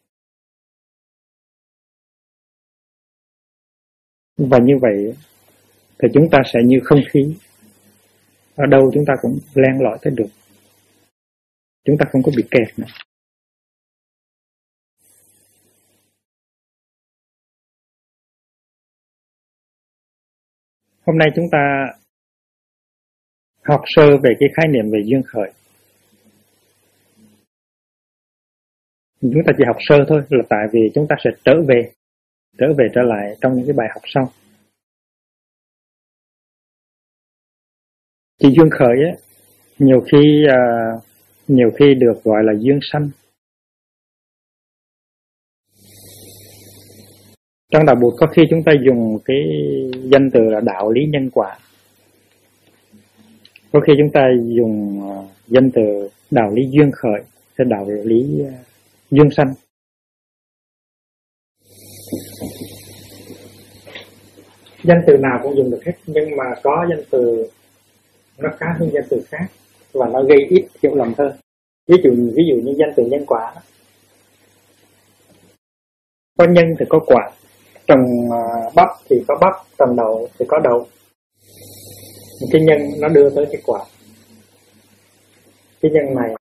Và như vậy thì chúng ta sẽ như không khí, ở đâu chúng ta cũng len lỏi tới được. Chúng ta không có bị kẹt nữa. Hôm nay chúng ta học sơ về cái khái niệm về duyên khởi. Chúng ta chỉ học sơ thôi là tại vì chúng ta sẽ trở về lại trong những cái bài học sau. Chỉ duyên khởi á, nhiều khi được gọi là duyên sanh. Trong đạo Bụt có khi chúng ta dùng cái danh từ là đạo lý nhân quả. Có khi chúng ta dùng danh từ đạo lý duyên khởi hay đạo lý duyên sanh. Danh từ nào cũng dùng được hết, nhưng mà có danh từ nó khá hơn danh từ khác và nó gây ít hiểu lầm hơn. Ví dụ như danh từ nhân quả đó. Có nhân thì có quả, trồng bắp thì có bắp, trồng đậu thì có đậu. Cái nhân nó đưa tới cái quả. Cái nhân này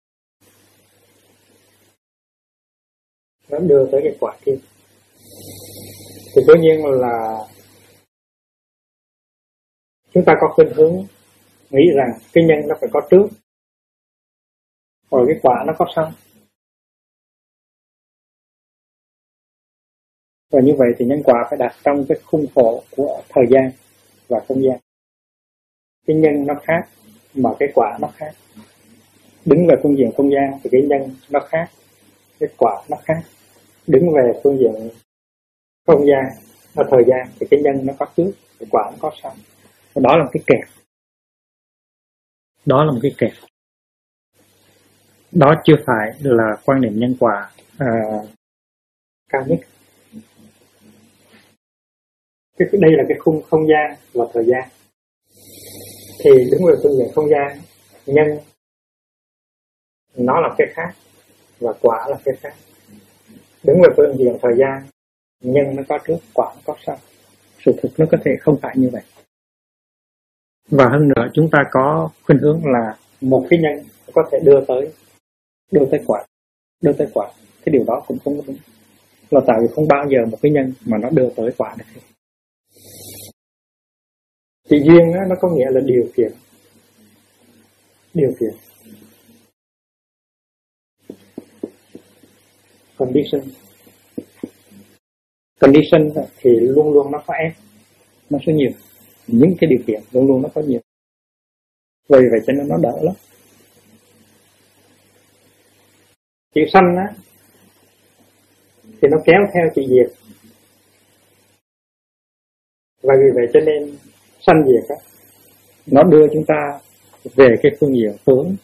nó đưa tới cái quả kia. Thì tất nhiên là chúng ta có khuynh hướng nghĩ rằng cái nhân nó phải có trước, rồi cái quả nó có sau. Và như vậy thì nhân quả phải đặt trong cái khung khổ của thời gian và không gian. Cái nhân nó khác mà cái quả nó khác. Đứng về phương diện không gian thì cái nhân nó khác, cái quả nó khác. Đứng về phương diện không gian và thời gian thì cái nhân nó có trước, cái quả nó có sau. Và đó là một cái kẹt. Đó là một cái kẹt. Đó chưa phải là quan niệm nhân quả cao nhất. Đây là cái khung không gian và thời gian. Thì đứng về phương diện không gian, nhân nó là cái khác và quả là cái khác. Đứng về phương diện thời gian, nhân nó có trước, quả nó có sau. Sự thực nó có thể không phải như vậy. Và hơn nữa chúng ta có khuynh hướng là một cái nhân có thể đưa tới quả. Cái điều đó cũng không đúng. Là tại vì không bao giờ một cái nhân mà nó đưa tới quả được. Thì duyên đó, nó có nghĩa là điều kiện. Condition thì luôn luôn nó có ép, nó số nhiều. Những cái điều kiện luôn luôn nó có nhiều. Vì vậy cho nên nó đỡ lắm. Chữ sanh á thì nó kéo theo chữ diệt. Và vì vậy cho nên sanh diệt á, nó đưa chúng ta về cái phương diện tướng,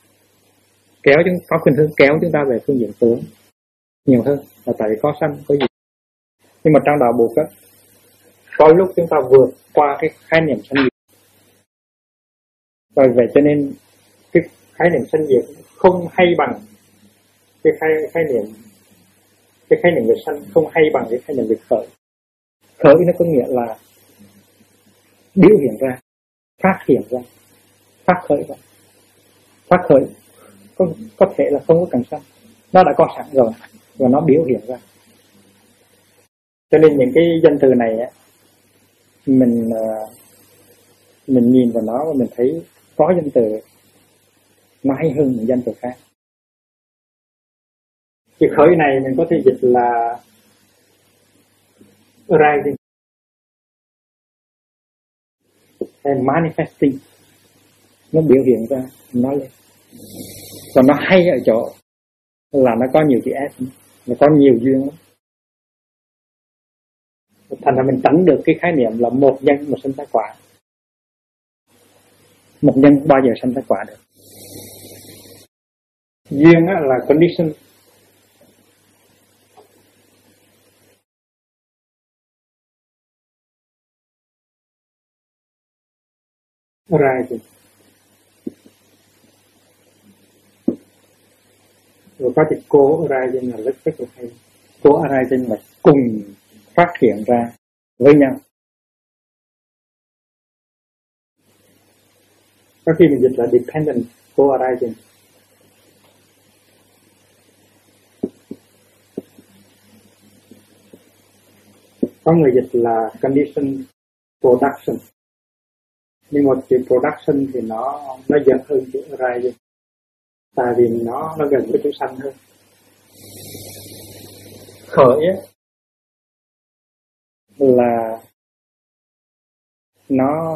có khuynh hướng kéo chúng ta về phương diện tướng nhiều hơn là tại vì có sanh có diệt. Nhưng mà trong đạo Bụt á, có lúc chúng ta vượt qua cái khái niệm sanh diệt. Và vì vậy cho nên cái khái niệm sanh diệt không hay bằng cái khái niệm về sanh, không hay bằng cái khái niệm về khởi. Khởi nó có nghĩa là biểu hiện ra, phát hiện ra, phát khởi ra. Phát khởi có thể là không có cần sanh, nó đã có sẵn rồi và nó biểu hiện ra. Cho nên những cái danh từ này á, mình nhìn vào nó và mình thấy có danh từ nó hay hơn những danh từ khác. Chữ khởi này mình có thể dịch là arising hay manifesting, nó biểu hiện ra, nó lên. Còn nó hay ở chỗ là nó có nhiều chữ S, nó có nhiều duyên lắm. Thành ra mình tránh được cái khái niệm là một nhân mà sinh ra quả. Một nhân bao giờ sinh ra quả được. Duyên là condition. Arising. Rồi có chữ cố arising là rất là hay. Cố arising là cùng phát hiện ra với nhau. Có khi mình dịch là dependent co-arising. Có người dịch là condition production. Nhưng mà chữ production thì nó dần hơn chữ arising. Tại vì nó gần với chữ sanh hơn. Khởi á là nó,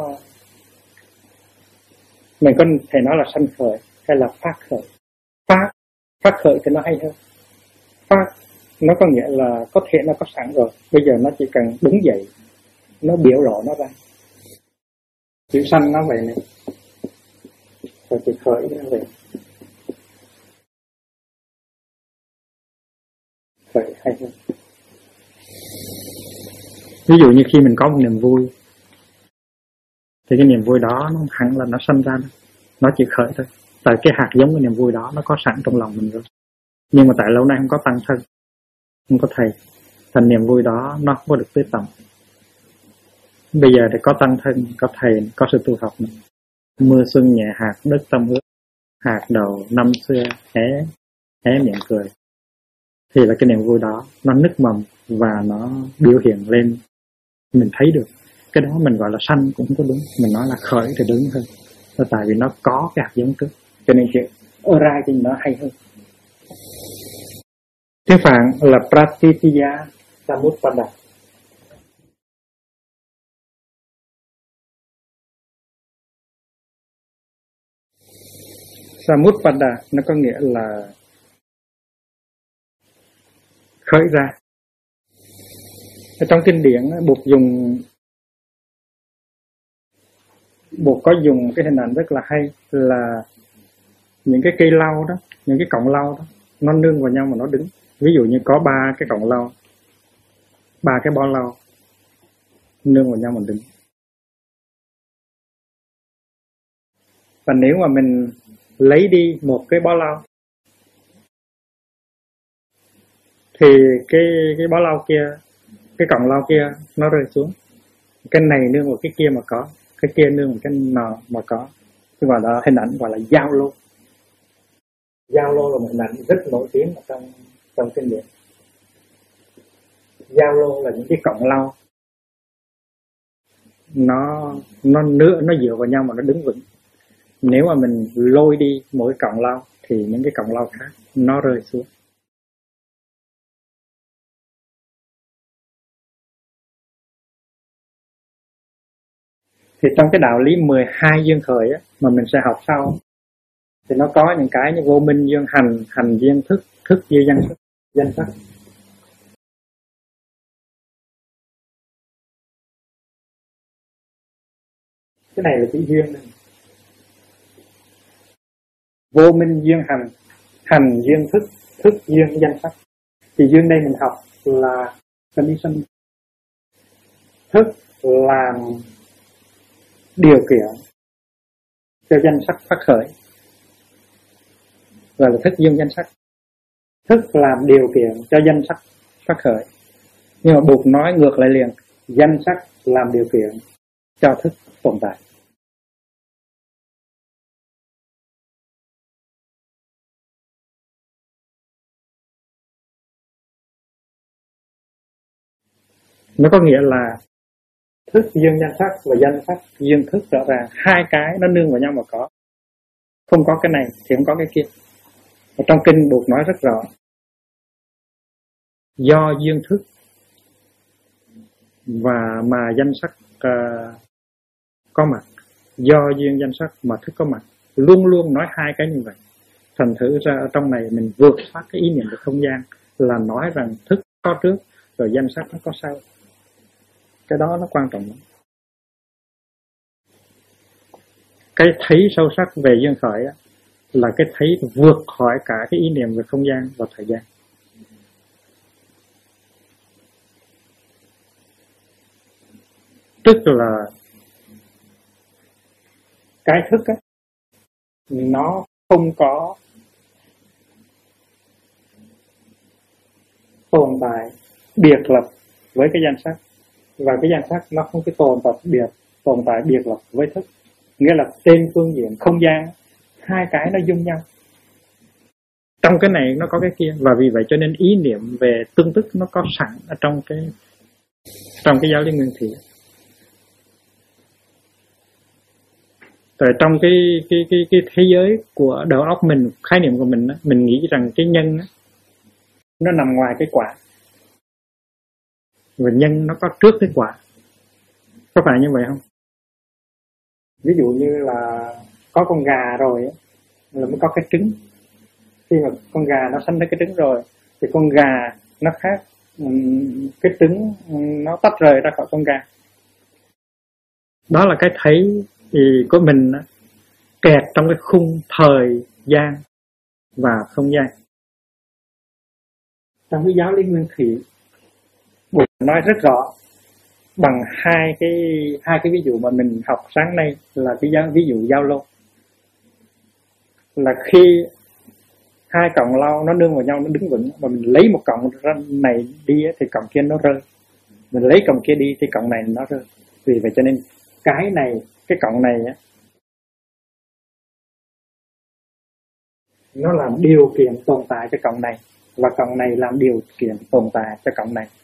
mình có thể nói là sanh khởi hay là phát khởi. Phát khởi thì nó hay hơn. Phát nó có nghĩa là có thể nó có sẵn rồi, bây giờ nó chỉ cần đứng dậy, nó biểu lộ nó ra. Chữ sanh nó vậy này, rồi chữ khởi nó vậy. Khởi hay hơn. Ví dụ như khi mình có một niềm vui thì cái niềm vui đó nó hẳn là nó sanh ra đó. Nó chỉ khởi thôi. Tại cái hạt giống của niềm vui đó nó có sẵn trong lòng mình rồi. Nhưng mà tại lâu nay không có tăng thân, không có thầy, thành niềm vui đó nó không có được tới tận. Bây giờ thì có tăng thân, có thầy, có sự tu học này. Mưa xuân nhẹ hạt đất tâm ước, hạt đầu năm xưa hé miệng cười. Thì là cái niềm vui đó nó nức mầm và nó biểu hiện lên, mình thấy được. Cái đó mình gọi là sanh cũng không có đúng, mình nói là khởi thì đúng hơn. Là tại vì nó có cái hạt giống trước, cho nên chuyện arising nó hay hơn. Tiếng Phạn là pratitya, Samutpada. Samutpada nó có nghĩa là khởi ra. Ở trong kinh điển Buộc có dùng cái hình ảnh rất là hay là những cái cây lau đó, những cái cọng lau đó, nó nương vào nhau mà nó đứng. Ví dụ như có 3 cái cọng lau, 3 cái bó lau nương vào nhau mà đứng. Và nếu mà mình lấy đi một cái bó lau thì cái bó lau kia, cái cọng lau kia nó rơi xuống. Cái này nương vào cái kia mà có, cái kia nương vào cái nọ mà có. Cái gọi là hình ảnh gọi là giao lô. Giao lô là một hình ảnh rất nổi tiếng ở trong kinh điển. Giao lô là những cái cọng lau nó dựa vào nhau mà nó đứng vững. Nếu mà mình lôi đi mỗi cọng lau thì những cái cọng lau khác nó rơi xuống. Thì trong cái đạo lý 12 duyên khởi á, mà mình sẽ học sau thì nó có những cái như vô minh duyên hành, hành duyên thức, thức duyên danh sắc. Cái này là chữ duyên này. Vô minh duyên hành, hành duyên thức, thức duyên danh sắc. Thì duyên đây mình học là condition. Thức làm điều kiện cho danh sắc phát khởi, gọi là thức duyên danh sắc. Thức làm điều kiện cho danh sắc phát khởi. Nhưng mà Bụt nói ngược lại liền, danh sắc làm điều kiện cho thức tồn tại. Nó có nghĩa là thức duyên danh sắc và danh sắc duyên thức rõ ràng, hai cái nó nương vào nhau mà có. Không có cái này thì không có cái kia. Ở trong kinh Bụt nói rất rõ, do duyên thức và mà danh sắc có mặt, do duyên danh sắc mà thức có mặt. Luôn luôn nói hai cái như vậy. Thành thử ra ở trong này mình vượt thoát cái ý niệm về không gian, là nói rằng thức có trước rồi danh sắc nó có sau. Cái đó nó quan trọng lắm. Cái thấy sâu sắc về duyên khởi á, là cái thấy vượt khỏi cả cái ý niệm về không gian và thời gian. Tức là cái thức á, nó không có tồn tại biệt lập với cái danh sắc, và cái danh sắc nó không có tồn tại biệt lập với thức. Nghĩa là trên phương diện không gian, hai cái nó dung nhau. Trong cái này nó có cái kia, và vì vậy cho nên ý niệm về tương tức nó có sẵn ở trong cái giáo lý nguyên thủy. Tại trong cái thế giới của đầu óc mình, khái niệm của mình, mình nghĩ rằng cái nhân nó nằm ngoài cái quả, và nhân nó có trước cái quả. Có phải như vậy không? Ví dụ như là có con gà rồi là mới có cái trứng. Khi mà con gà nó sanh ra cái trứng rồi thì con gà nó khác cái trứng, nó tách rời ra khỏi con gà. Đó là cái thấy của mình kẹt trong cái khung thời gian và không gian. Trong cái giáo lý nguyên thủy, Bụt nói rất rõ bằng hai cái ví dụ mà mình học sáng nay, là cái ví dụ giao lô. Là khi hai cọng lau nó nương vào nhau, nó đứng vững, mà mình lấy một cọng này đi thì cọng kia nó rơi, mình lấy cọng kia đi thì cọng này nó rơi. Vì vậy cho nên cái này, cái cọng này nó làm điều kiện tồn tại cho cọng này, và cọng này làm điều kiện tồn tại cho cọng này.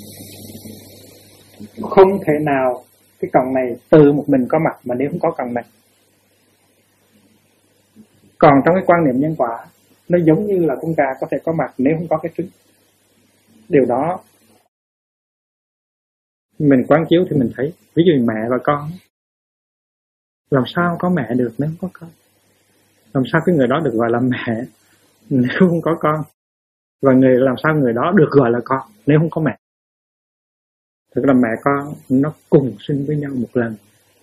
Không thể nào cái cọng này từ một mình có mặt mà nếu không có cọng này. Còn trong cái quan niệm nhân quả, nó giống như là con gà có thể có mặt nếu không có cái trứng. Điều đó Mình quán chiếu thì mình thấy, ví dụ mẹ và con, làm sao có mẹ được nếu không có con? Làm sao cái người đó được gọi là mẹ nếu không có con? Và làm sao người đó được gọi là con nếu không có mẹ? Thực ra mẹ con nó cùng sinh với nhau một lần.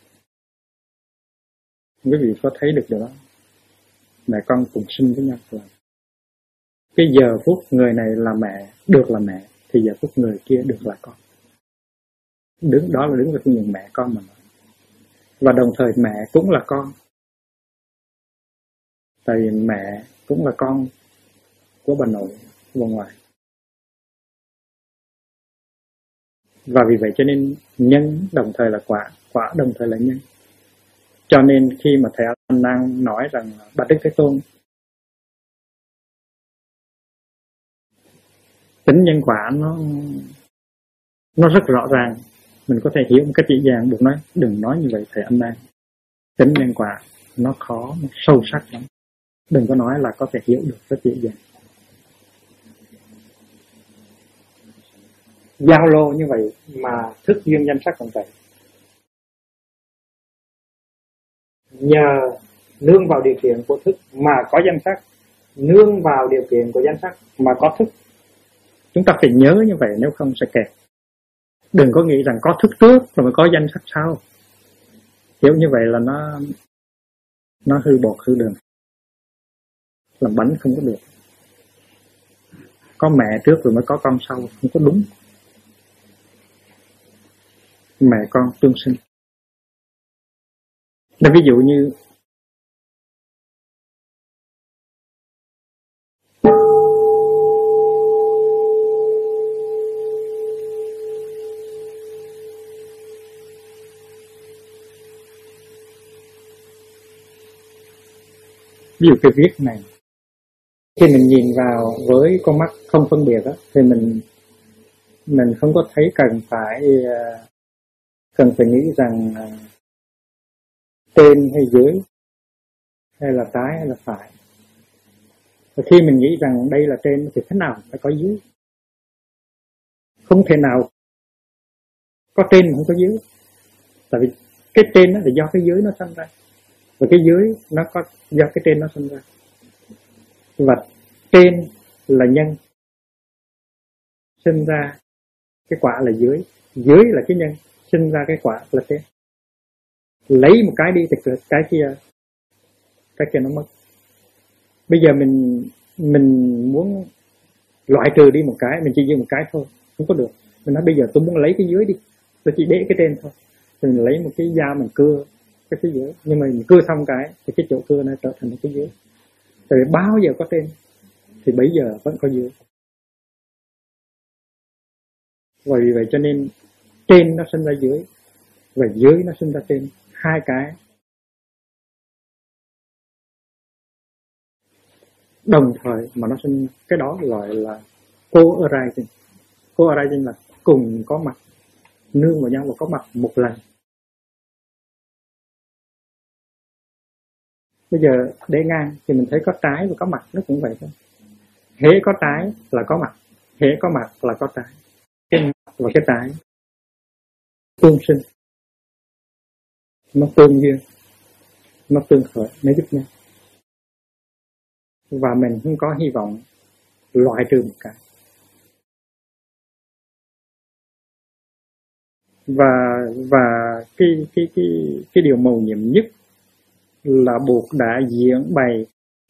Quý vị có thấy được điều đó? Mẹ con cùng sinh với nhau một lần. Cái giờ phút người này là mẹ, được là mẹ, thì giờ phút người kia được là con. Đó là đứng về phương diện mẹ con mà nói. Và đồng thời mẹ cũng là con. Tại vì mẹ cũng là con của bà nội, của bà ngoại. Và vì vậy cho nên nhân đồng thời là quả, quả đồng thời là nhân. Cho nên khi mà Thầy An Nan nói rằng Bạch Đức Thế Tôn tính nhân quả nó rất rõ ràng, mình có thể hiểu một cách dễ dàng. Đừng nói như vậy Thầy An Nan. Tính nhân quả nó khó, nó sâu sắc lắm. Đừng có nói là có thể hiểu được rất dễ dàng. Giao lô như vậy mà thức duyên danh sắc còn vậy. Nhờ nương vào điều kiện của thức mà có danh sắc, nương vào điều kiện của danh sắc mà có thức. Chúng ta phải nhớ như vậy, nếu không sẽ kẹt. Đừng có nghĩ rằng có thức trước rồi mới có danh sắc sau. Hiểu như vậy là nó hư bột hư đường, làm bánh không có được. Có mẹ trước rồi mới có con sau, không có đúng. Mẹ con tương sinh. Nên ví dụ như cái viết này, khi mình nhìn vào với con mắt không phân biệt đó, thì mình không có thấy cần phải nghĩ rằng trên hay dưới, hay là trái hay là phải. Và khi mình nghĩ rằng đây là trên thì thế nào phải có dưới? Không thể nào có trên mà không có dưới. Tại vì cái trên đó là do cái dưới nó sinh ra, và cái dưới nó có do cái trên nó sinh ra. Và trên là nhân, sinh ra cái quả là dưới, dưới là cái nhân, sinh ra cái quả là trên. Lấy một cái đi thì cái kia nó mất. Bây giờ mình muốn loại trừ đi một cái, mình chỉ giữ một cái thôi, không có được. Mình nói bây giờ tôi muốn lấy cái dưới đi, tôi chỉ để cái trên thôi. Thì mình lấy một cái dao mình cưa cái phía dưới, nhưng mà mình cưa xong thì cái chỗ cưa nó trở thành cái dưới. Tại vì bao giờ có trên thì bây giờ vẫn có dưới. Và vì vậy cho nên trên nó sinh ra dưới và dưới nó sinh ra trên, hai cái đồng thời mà nó sinh. Cái đó gọi là co-arising. Co-arising là cùng có mặt, nương vào nhau và có mặt một lần. Bây giờ để ngang thì mình thấy có trái và có mặt, nó cũng vậy thôi. Hễ có trái là có mặt, hễ có mặt là có trái. Cái mặt và cái trái tương sinh, nó tương duyên, nó tương khởi, nó giúp nhau. Và mình không có hy vọng loại trừ một cái. Và cái điều mầu nhiệm nhất là buộc đã diễn bày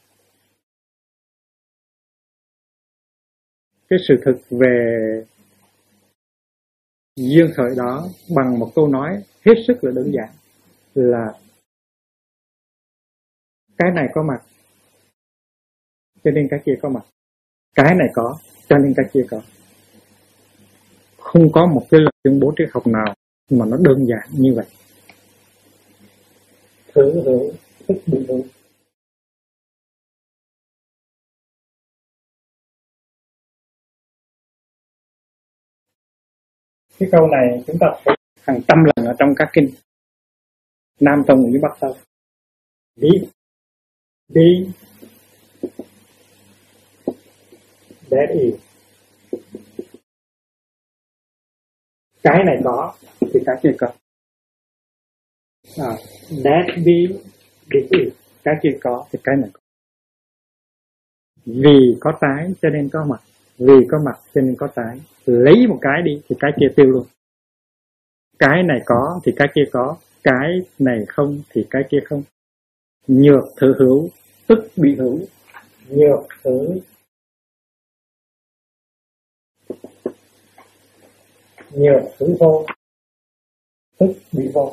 cái sự thực về duyên khởi đó bằng một câu nói hết sức là đơn giản, là cái này có mặt cho nên cái kia có mặt, cái này có cho nên cái kia có. Không có một cái lời tuyên bố triết học nào mà nó đơn giản như vậy. Thử hữu thức bình hữu. Cái câu này chúng ta thấy hàng trăm lần ở trong các kinh Nam Tông với Bắc Tông. Be that is. cái này có thì cái kia có. That being, this is, cái kia có thì cái này có. Vì có trái cho nên có mặt, vì có mặt cho nên có trái. Lấy một cái đi thì cái kia tiêu luôn. Cái này có thì cái kia có, cái này không thì cái kia không. Nhược thử hữu tức bị hữu. Nhược thử vô tức bị vô.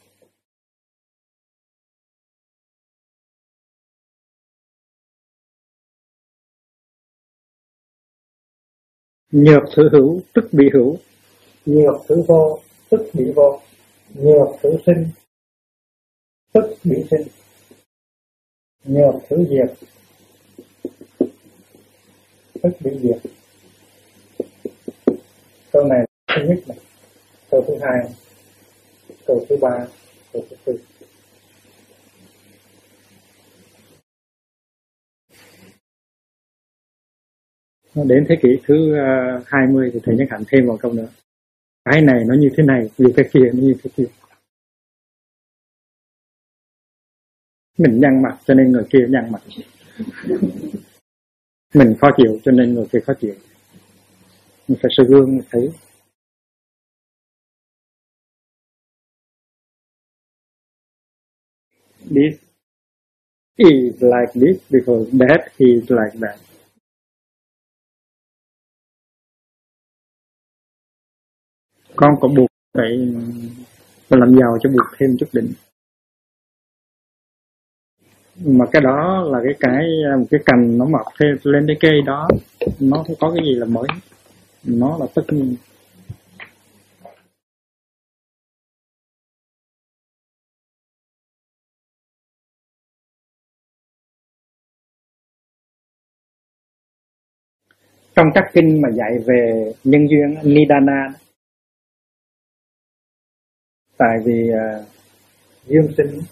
Nhược thử hữu tức bị hữu. Nhược thử vô tức bị vô. Nhược thử sinh tức bị sinh. Nhược thử diệt tức bị diệt. Câu này thứ nhất này, câu thứ hai, câu thứ ba, câu thứ tư. Đến thế kỷ thứ 20 thì thầy nhắc hẳn thêm một câu nữa. Cái này nó như thế này, vì cái kia nó như thế kia. Mình nhăn mặt cho nên người kia nhăn mặt. Mình khó chịu cho nên người kia khó chịu. Mình phải soi gương mình thấy. This is like this because that is like that. Con có buộc phải làm giàu cho buộc thêm chút đỉnh. Mà cái đó là một cái cành nó mọc thêm lên cái cây đó, nó không có cái gì là mới, nó là tất nhiên. Trong các kinh mà dạy về nhân duyên Nidana, tại vì dương sinh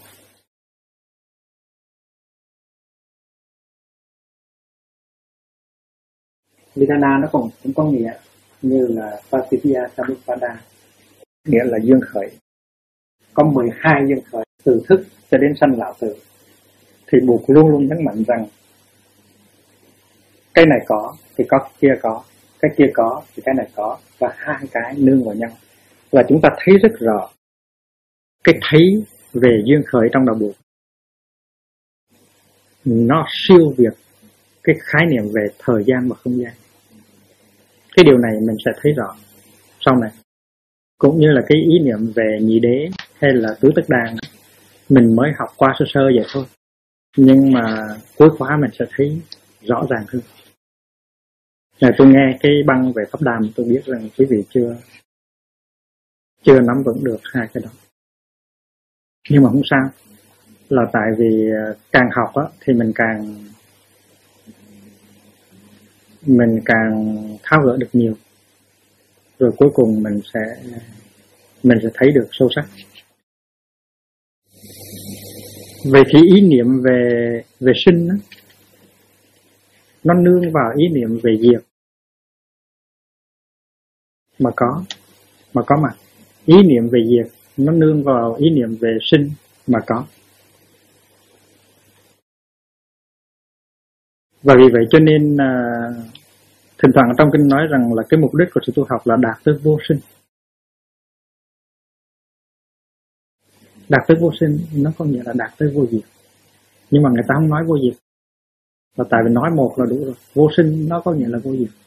Nidana nó cũng có nghĩa như là Pasitya Samuppada, nghĩa là dương khởi. Có 12 dương khởi từ thức cho đến sanh lão tử. Thì Bụt luôn luôn nhấn mạnh rằng cái này có thì có cái kia có, cái kia có thì cái này có, và hai cái nương vào nhau. Và chúng ta thấy rất rõ cái thấy về duyên khởi trong đạo Bụt nó siêu việt cái khái niệm về thời gian và không gian. Cái điều này mình sẽ thấy rõ sau này. Cũng như là cái ý niệm về nhị đế hay là tứ tất đàn, mình mới học qua sơ sơ vậy thôi, nhưng mà cuối khóa mình sẽ thấy rõ ràng hơn. Tôi nghe cái băng về pháp đàm, tôi biết rằng quý vị chưa nắm vững được hai cái đó. Nhưng mà không sao, là tại vì càng học á, thì mình càng tháo gỡ được nhiều, rồi cuối cùng mình sẽ thấy được sâu sắc. Về cái ý niệm về sinh á, nó nương vào ý niệm về diệt mà có mặt. Ý niệm về diệt nó nương vào ý niệm về sinh mà có. Và vì vậy cho nên thỉnh thoảng trong kinh nói rằng là cái mục đích của sự tu học là đạt tới vô sinh. Đạt tới vô sinh nó có nghĩa là đạt tới vô diệt. Nhưng mà người ta không nói vô diệt, là tại vì nói một là đủ rồi. Vô sinh nó có nghĩa là vô diệt.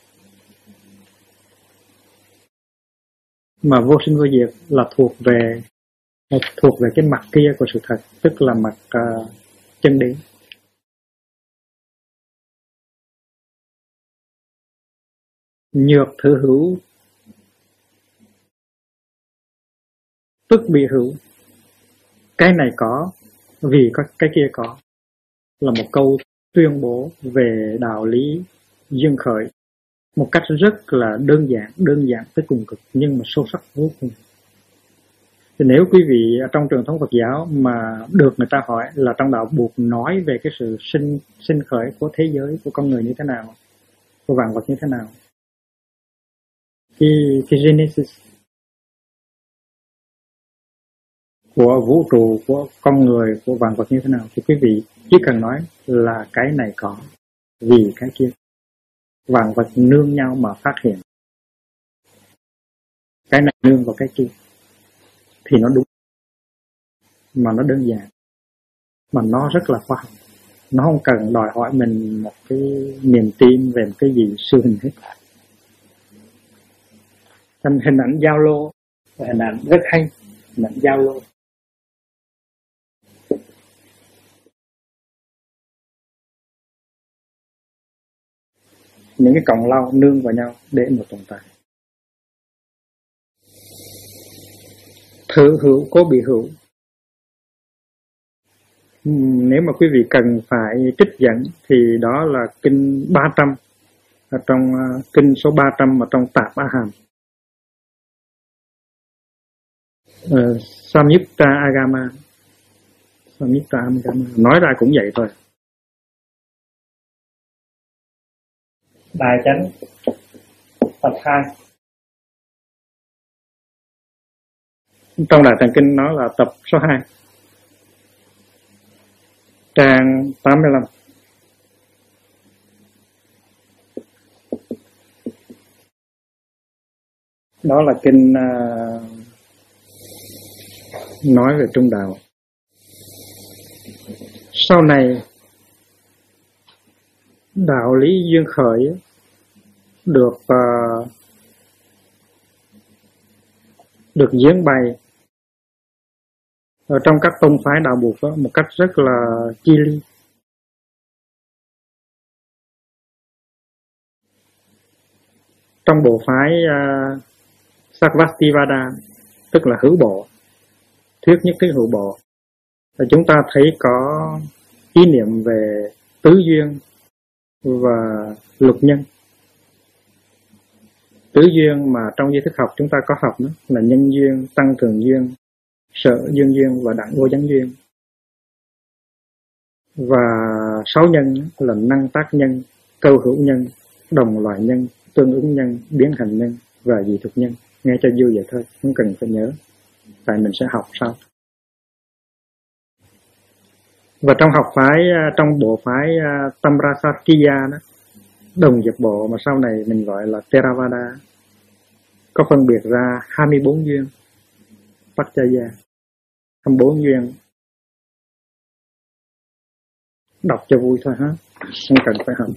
Mà vô sinh vô diệt là thuộc về cái mặt kia của sự thật, tức là mặt chân đế. Nhược thử hữu tức bị hữu. Cái này có vì cái kia có, là một câu tuyên bố về đạo lý duyên khởi một cách rất là đơn giản tới cùng cực, nhưng mà sâu sắc vô cùng. Thì nếu quý vị trong truyền thống Phật giáo mà được người ta hỏi là trong đạo Bụt nói về cái sự sinh khởi của thế giới, của con người như thế nào, của vạn vật như thế nào, cái Genesis của vũ trụ, của con người, của vạn vật như thế nào, thì quý vị chỉ cần nói là cái này có vì cái kia. Vạn vật nương nhau mà phát hiện. Cái này nương vào cái kia thì nó đúng, mà nó đơn giản, mà nó rất là khoa học. Nó không cần đòi hỏi mình một cái niềm tin về một cái gì siêu hình hết. Thành hình ảnh giao lô, hình ảnh rất hay, hình ảnh giao lô. Những cái cọng lau nương vào nhau để một tồn tại. Thử hữu cố bị hữu. Nếu mà quý vị cần phải trích dẫn thì đó là kinh 300 ở trong kinh số 300 ở trong Tạp A Hàm. Samyutta Agama. Samyutta Agama nói ra cũng vậy thôi. Đại chánh tập 2. Trong Đại Tạng Kinh nó là tập số 2, trang 85. Đó là kinh nói về trung đạo. Sau này đạo lý duyên khởi được diễn bày ở trong các tông phái đạo Bụt đó, một cách rất là chi li. Trong bộ phái Sarvastivada, tức là hữu bộ, thuyết nhất thiết hữu bộ, chúng ta thấy có ý niệm về tứ duyên và lục nhân. Tứ duyên mà trong duy thức học chúng ta có học đó, là nhân duyên, tăng thường duyên, sở dương duyên và đẳng vô gián duyên. Và 6 nhân là năng tác nhân, câu hữu nhân, đồng loại nhân, tương ứng nhân, biến hành nhân và dị thực nhân. Nghe cho vui vậy thôi, không cần phải nhớ, tại mình sẽ học sau. Và trong học phái, trong bộ phái Tamrasakya đó, đồng diệp bộ mà sau này mình gọi là Theravada, có phân biệt ra 24 duyên Paccaya, 24 duyên. Đọc cho vui thôi ha, không cần phải học.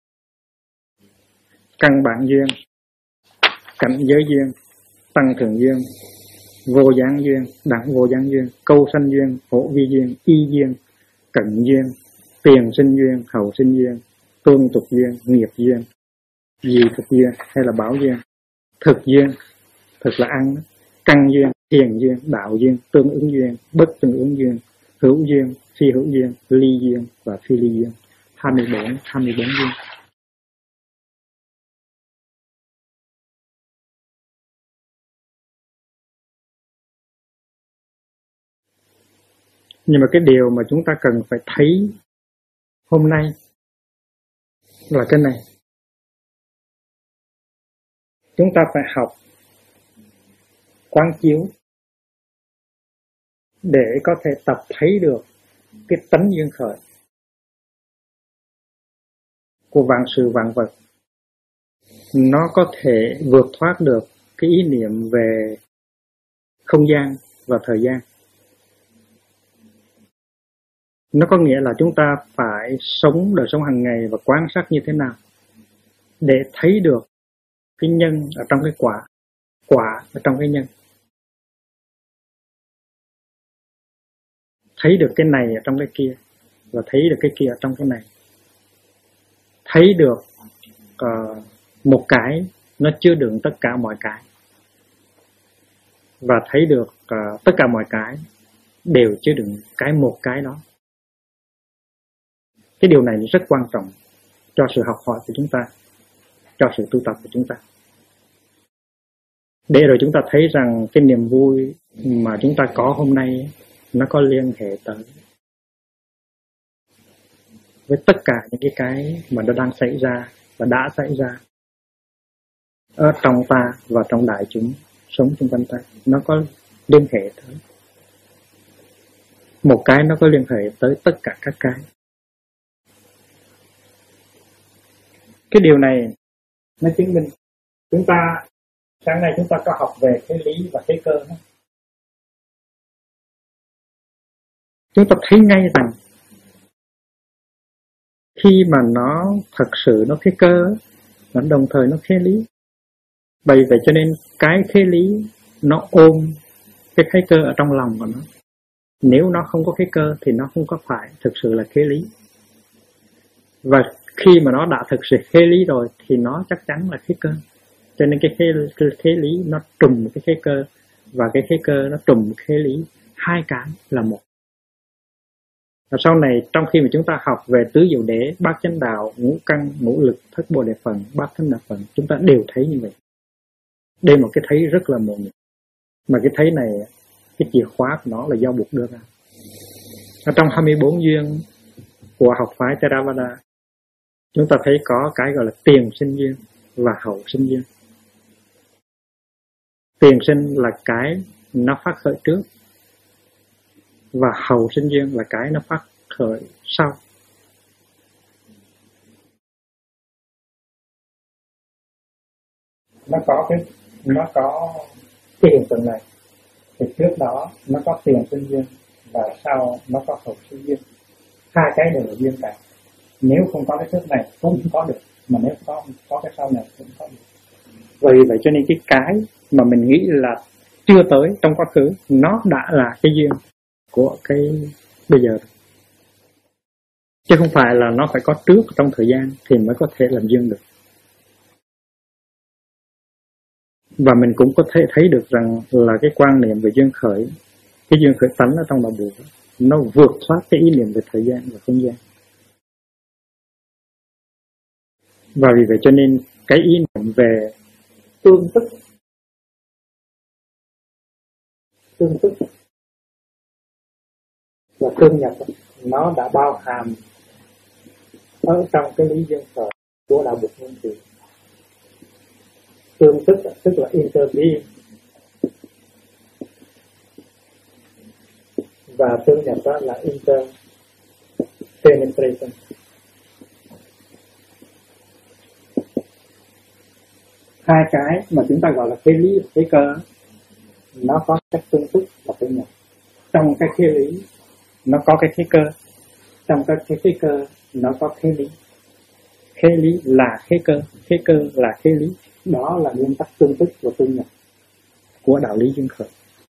Căn bản duyên, cảnh giới duyên, tăng thường duyên, vô gián duyên, đẳng vô gián duyên, câu sanh duyên, hổ vi duyên, y duyên, cận duyên, tiền sinh duyên, hậu sinh duyên, tương tục duyên, nghiệp duyên, dị thực duyên hay là bảo duyên, thực duyên, thực là ăn, căn duyên, thiền duyên, đạo duyên, tương ứng duyên, bất tương ứng duyên, hữu duyên, phi hữu duyên, ly duyên và phi ly duyên. 24 duyên. Nhưng mà cái điều mà chúng ta cần phải thấy hôm nay là cái này. Chúng ta phải học quán chiếu để có thể tập thấy được cái tánh duyên khởi của vạn sự vạn vật. Nó có thể vượt thoát được cái ý niệm về không gian và thời gian. Nó có nghĩa là chúng ta phải sống đời sống hàng ngày và quan sát như thế nào để thấy được cái nhân ở trong cái quả, quả ở trong cái nhân. Thấy được cái này ở trong cái kia và thấy được cái kia ở trong cái này. Thấy được một cái nó chứa đựng tất cả mọi cái. Và thấy được tất cả mọi cái đều chứa đựng một cái đó. Cái điều này rất quan trọng cho sự học hỏi của chúng ta, cho sự tu tập của chúng ta. Để rồi chúng ta thấy rằng cái niềm vui mà chúng ta có hôm nay nó có liên hệ tới với tất cả những cái mà nó đang xảy ra và đã xảy ra ở trong ta và trong đại chúng sống xung quanh ta. Nó có liên hệ tới. Một cái nó có liên hệ tới tất cả các cái. Cái điều này nó chứng minh chúng ta sáng nay chúng ta có học về thế lý và thế cơ đó. Chúng ta thấy ngay rằng khi mà nó thật sự nó thế cơ, nó đồng thời nó thế lý. Vậy cho nên cái thế lý nó ôm cái thế cơ ở trong lòng của nó. Nếu nó không có thế cơ thì nó không có phải thực sự là thế lý. Và khi mà nó đã thực sự thế lý rồi thì nó chắc chắn là thế cơ. Cho nên cái thế lý nó trùm cái thế cơ, và cái thế cơ nó trùm thế lý, hai cái là một. Và sau này trong khi mà chúng ta học về tứ diệu đế, bát chánh đạo, ngũ căn, ngũ lực, thất bồ đề phần, bát thánh đạo phần, chúng ta đều thấy như vậy. Đây một cái thấy rất là mờ mịt. Mà cái thấy này, cái chìa khóa của nó là do Bụt đưa ra. Ở trong 24 duyên của học phái Theravada, chúng ta thấy có cái gọi là tiền sinh duyên và hậu sinh duyên. Tiền sinh là cái nó phát khởi trước, và hậu sinh duyên là cái nó phát khởi sau. Nó có tiền phần này, thì trước đó nó có tiền sinh duyên, và sau nó có hậu sinh duyên. Hai cái đều là duyên cả. Nếu không có cái trước này cũng không có được, mà nếu có cái sau này cũng có được. Vậy cho nên cái mà mình nghĩ là chưa tới trong quá khứ, nó đã là cái duyên của cái bây giờ. Chứ không phải là nó phải có trước trong thời gian thì mới có thể làm duyên được. Và mình cũng có thể thấy được rằng là cái quan niệm về duyên khởi, cái duyên khởi tánh ở trong đạo Bụt, nó vượt thoát cái ý niệm về thời gian và không gian. Và vì vậy cho nên cái ý niệm về tương tức và tương nhập, nó đã bao hàm ở trong cái lý duyên khởi của đạo Bụt nguyên thủy. Tương tức là interbeing, và tương nhập đó là interpenetration. Hai cái mà chúng ta gọi là thế lý và thế cơ, nó có cách tương tức và tương nhập. Trong cái thế lý nó có cái thế cơ, trong cái thế cơ nó có thế lý. Thế lý là thế cơ là thế lý. Đó là nguyên tắc tương tức và tương nhập của đạo lý duyên khởi.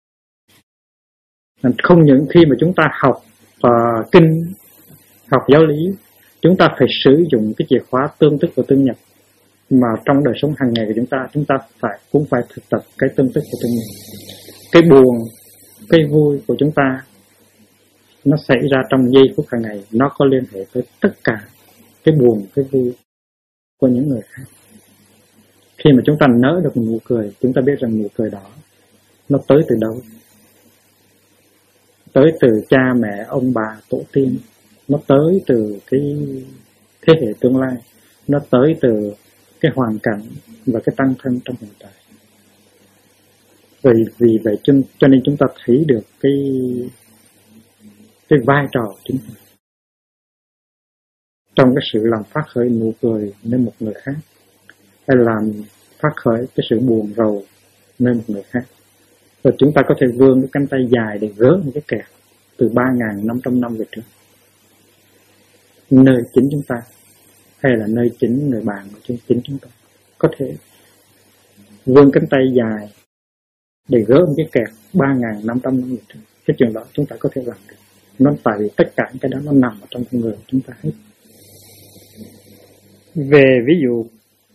Không những khi mà chúng ta học kinh, học giáo lý, chúng ta phải sử dụng cái chìa khóa tương tức và tương nhập, mà trong đời sống hàng ngày của chúng ta cũng phải thực tập cái tương tức và tương nhập. Cái buồn, cái vui của chúng ta nó xảy ra trong giây phút hàng ngày, nó có liên hệ tới tất cả cái buồn, cái vui của những người khác. Khi mà chúng ta nở được một nụ cười, chúng ta biết rằng nụ cười đó nó tới từ đâu? Tới từ cha mẹ, ông bà, tổ tiên. Nó tới từ cái thế hệ tương lai. Nó tới từ cái hoàn cảnh và cái tăng thân trong hiện tại. Vì vậy cho nên chúng ta thấy được cái vai trò của chúng ta trong cái sự làm phát khởi nụ cười nên một người khác, hay làm phát khởi cái sự buồn rầu nên một người khác. Rồi chúng ta có thể vươn cái cánh tay dài để gỡ những cái kẹt từ 3.500 năm về trước, nơi chính chúng ta, hay là nơi chính người bạn của chính chúng ta. Có thể vươn cánh tay dài để gỡ một cái kẹt 3.500 năm về trước. Cái chuyện đó chúng ta có thể làm được. Nó tại vì tất cả cái đó nó nằm ở trong con người của chúng ta hết. Về ví dụ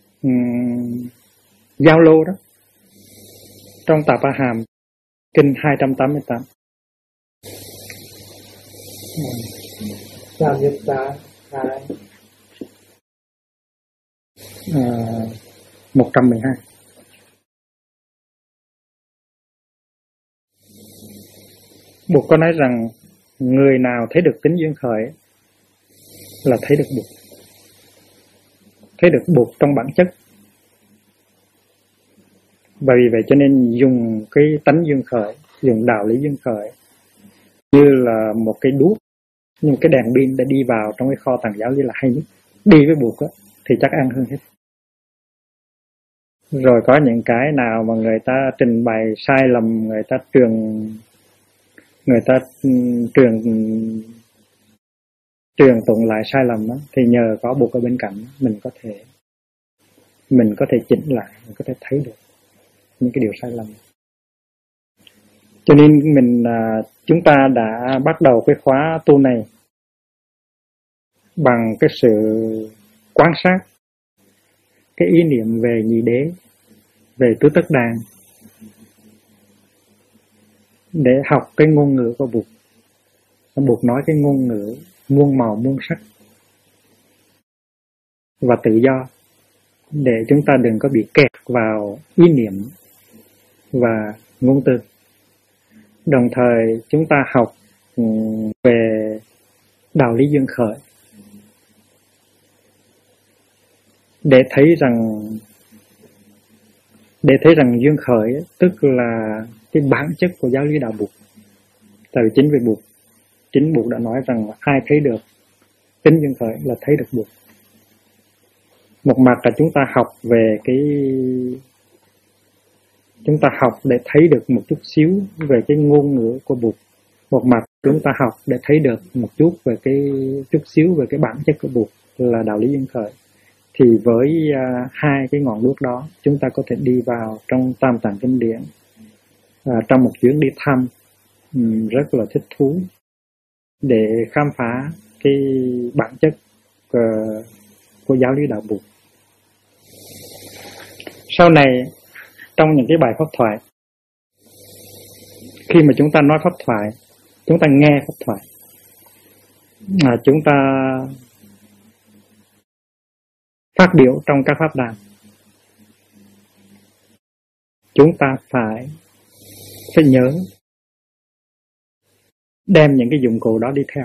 giao lô đó, trong Tạp A Hàm kinh 288, Samyutta 112. Bụt có nói rằng người nào thấy được tính duyên khởi là thấy được Bụt, thấy được Bụt trong bản chất. Và vì vậy cho nên dùng cái tánh duyên khởi, dùng đạo lý duyên khởi như là một cái đuốc, nhưng cái đèn pin đã đi vào trong cái kho tàng giáo lý là hay nhất. Đi với buộc á, thì chắc ăn hơn hết. Rồi có những cái nào mà người ta trình bày sai lầm, người ta truyền tụng lại sai lầm đó, thì nhờ có buộc ở bên cạnh mình có thể chỉnh lại, mình có thể thấy được những cái điều sai lầm. Cho nên chúng ta đã bắt đầu cái khóa tu này bằng cái sự quan sát cái ý niệm về nhị đế, về tứ tất đàn, để học cái ngôn ngữ của Bụt. Bụt nói cái ngôn ngữ muôn màu muôn sắc và tự do, để chúng ta đừng có bị kẹt vào ý niệm và ngôn từ. Đồng thời chúng ta học về đạo lý duyên khởi, để thấy rằng duyên khởi tức là cái bản chất của giáo lý đạo Bụt. Tại vì chính Bụt đã nói rằng ai thấy được tính duyên khởi là thấy được Bụt. Một mặt là chúng ta học để thấy được một chút xíu về cái ngôn ngữ của Bụt. Một mặt chúng ta học để thấy được một chút xíu về cái bản chất của Bụt là đạo lý duyên khởi. Thì với hai cái ngọn đuốc đó, chúng ta có thể đi vào trong Tam Tạng Kinh Điển trong một chuyến đi thăm rất là thích thú, để khám phá cái bản chất của giáo lý đạo Bụt. Sau này, trong những cái bài pháp thoại, khi mà chúng ta nói pháp thoại, chúng ta nghe pháp thoại, chúng ta phát biểu trong các pháp đàn, chúng ta phải nhớ đem những cái dụng cụ đó đi theo.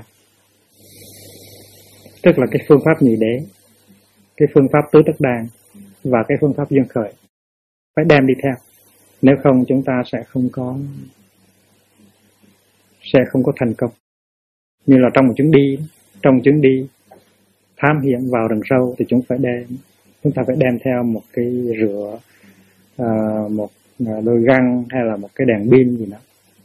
Tức là cái phương pháp nhị đế, cái phương pháp tứ tất đàn và cái phương pháp duyên khởi, phải đem đi theo. Nếu không chúng ta sẽ không có thành công. Như là trong một chuyến đi thám hiểm vào rừng sâu, thì chúng ta phải đem theo một cái rửa, một đôi găng hay là một cái đèn pin gì đó.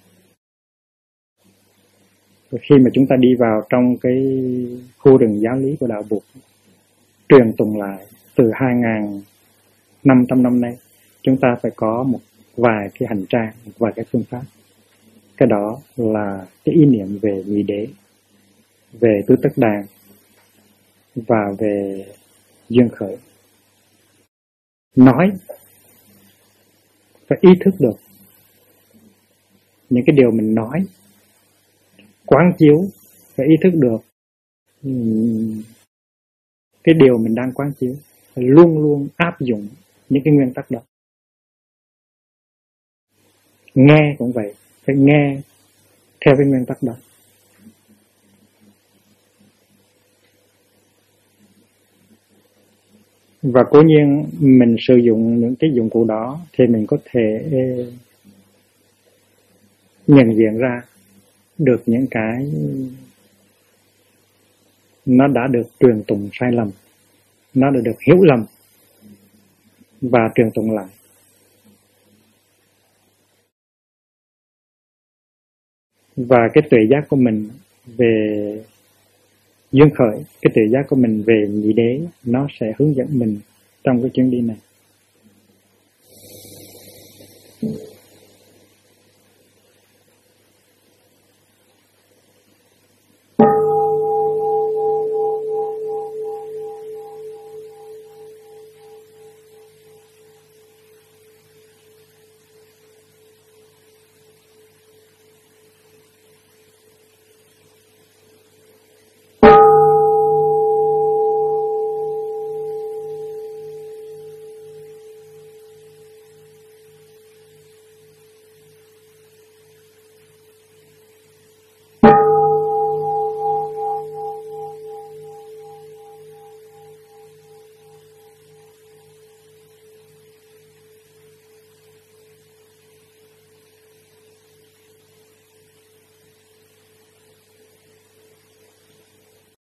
Rồi khi mà chúng ta đi vào trong cái khu rừng giáo lý của đạo Bụt, truyền tụng lại từ 2.500 năm nay, chúng ta phải có một vài cái hành trang, một vài cái phương pháp. Cái đó là cái ý niệm về nhị đế, về tứ tất đàn và về duyên khởi. Nói phải ý thức được những cái điều mình nói, quán chiếu phải ý thức được cái điều mình đang quán chiếu, phải luôn luôn áp dụng những cái nguyên tắc đó. Nghe cũng vậy, phải nghe theo cái nguyên tắc đó. Và cố nhiên mình sử dụng những cái dụng cụ đó thì mình có thể nhận diện ra được những cái nó đã được truyền tụng sai lầm, nó đã được hiểu lầm và truyền tụng lại. Và cái tuệ giác của mình về duyên khởi, cái tuệ giác của mình về nhị đế, nó sẽ hướng dẫn mình trong cái chuyến đi này.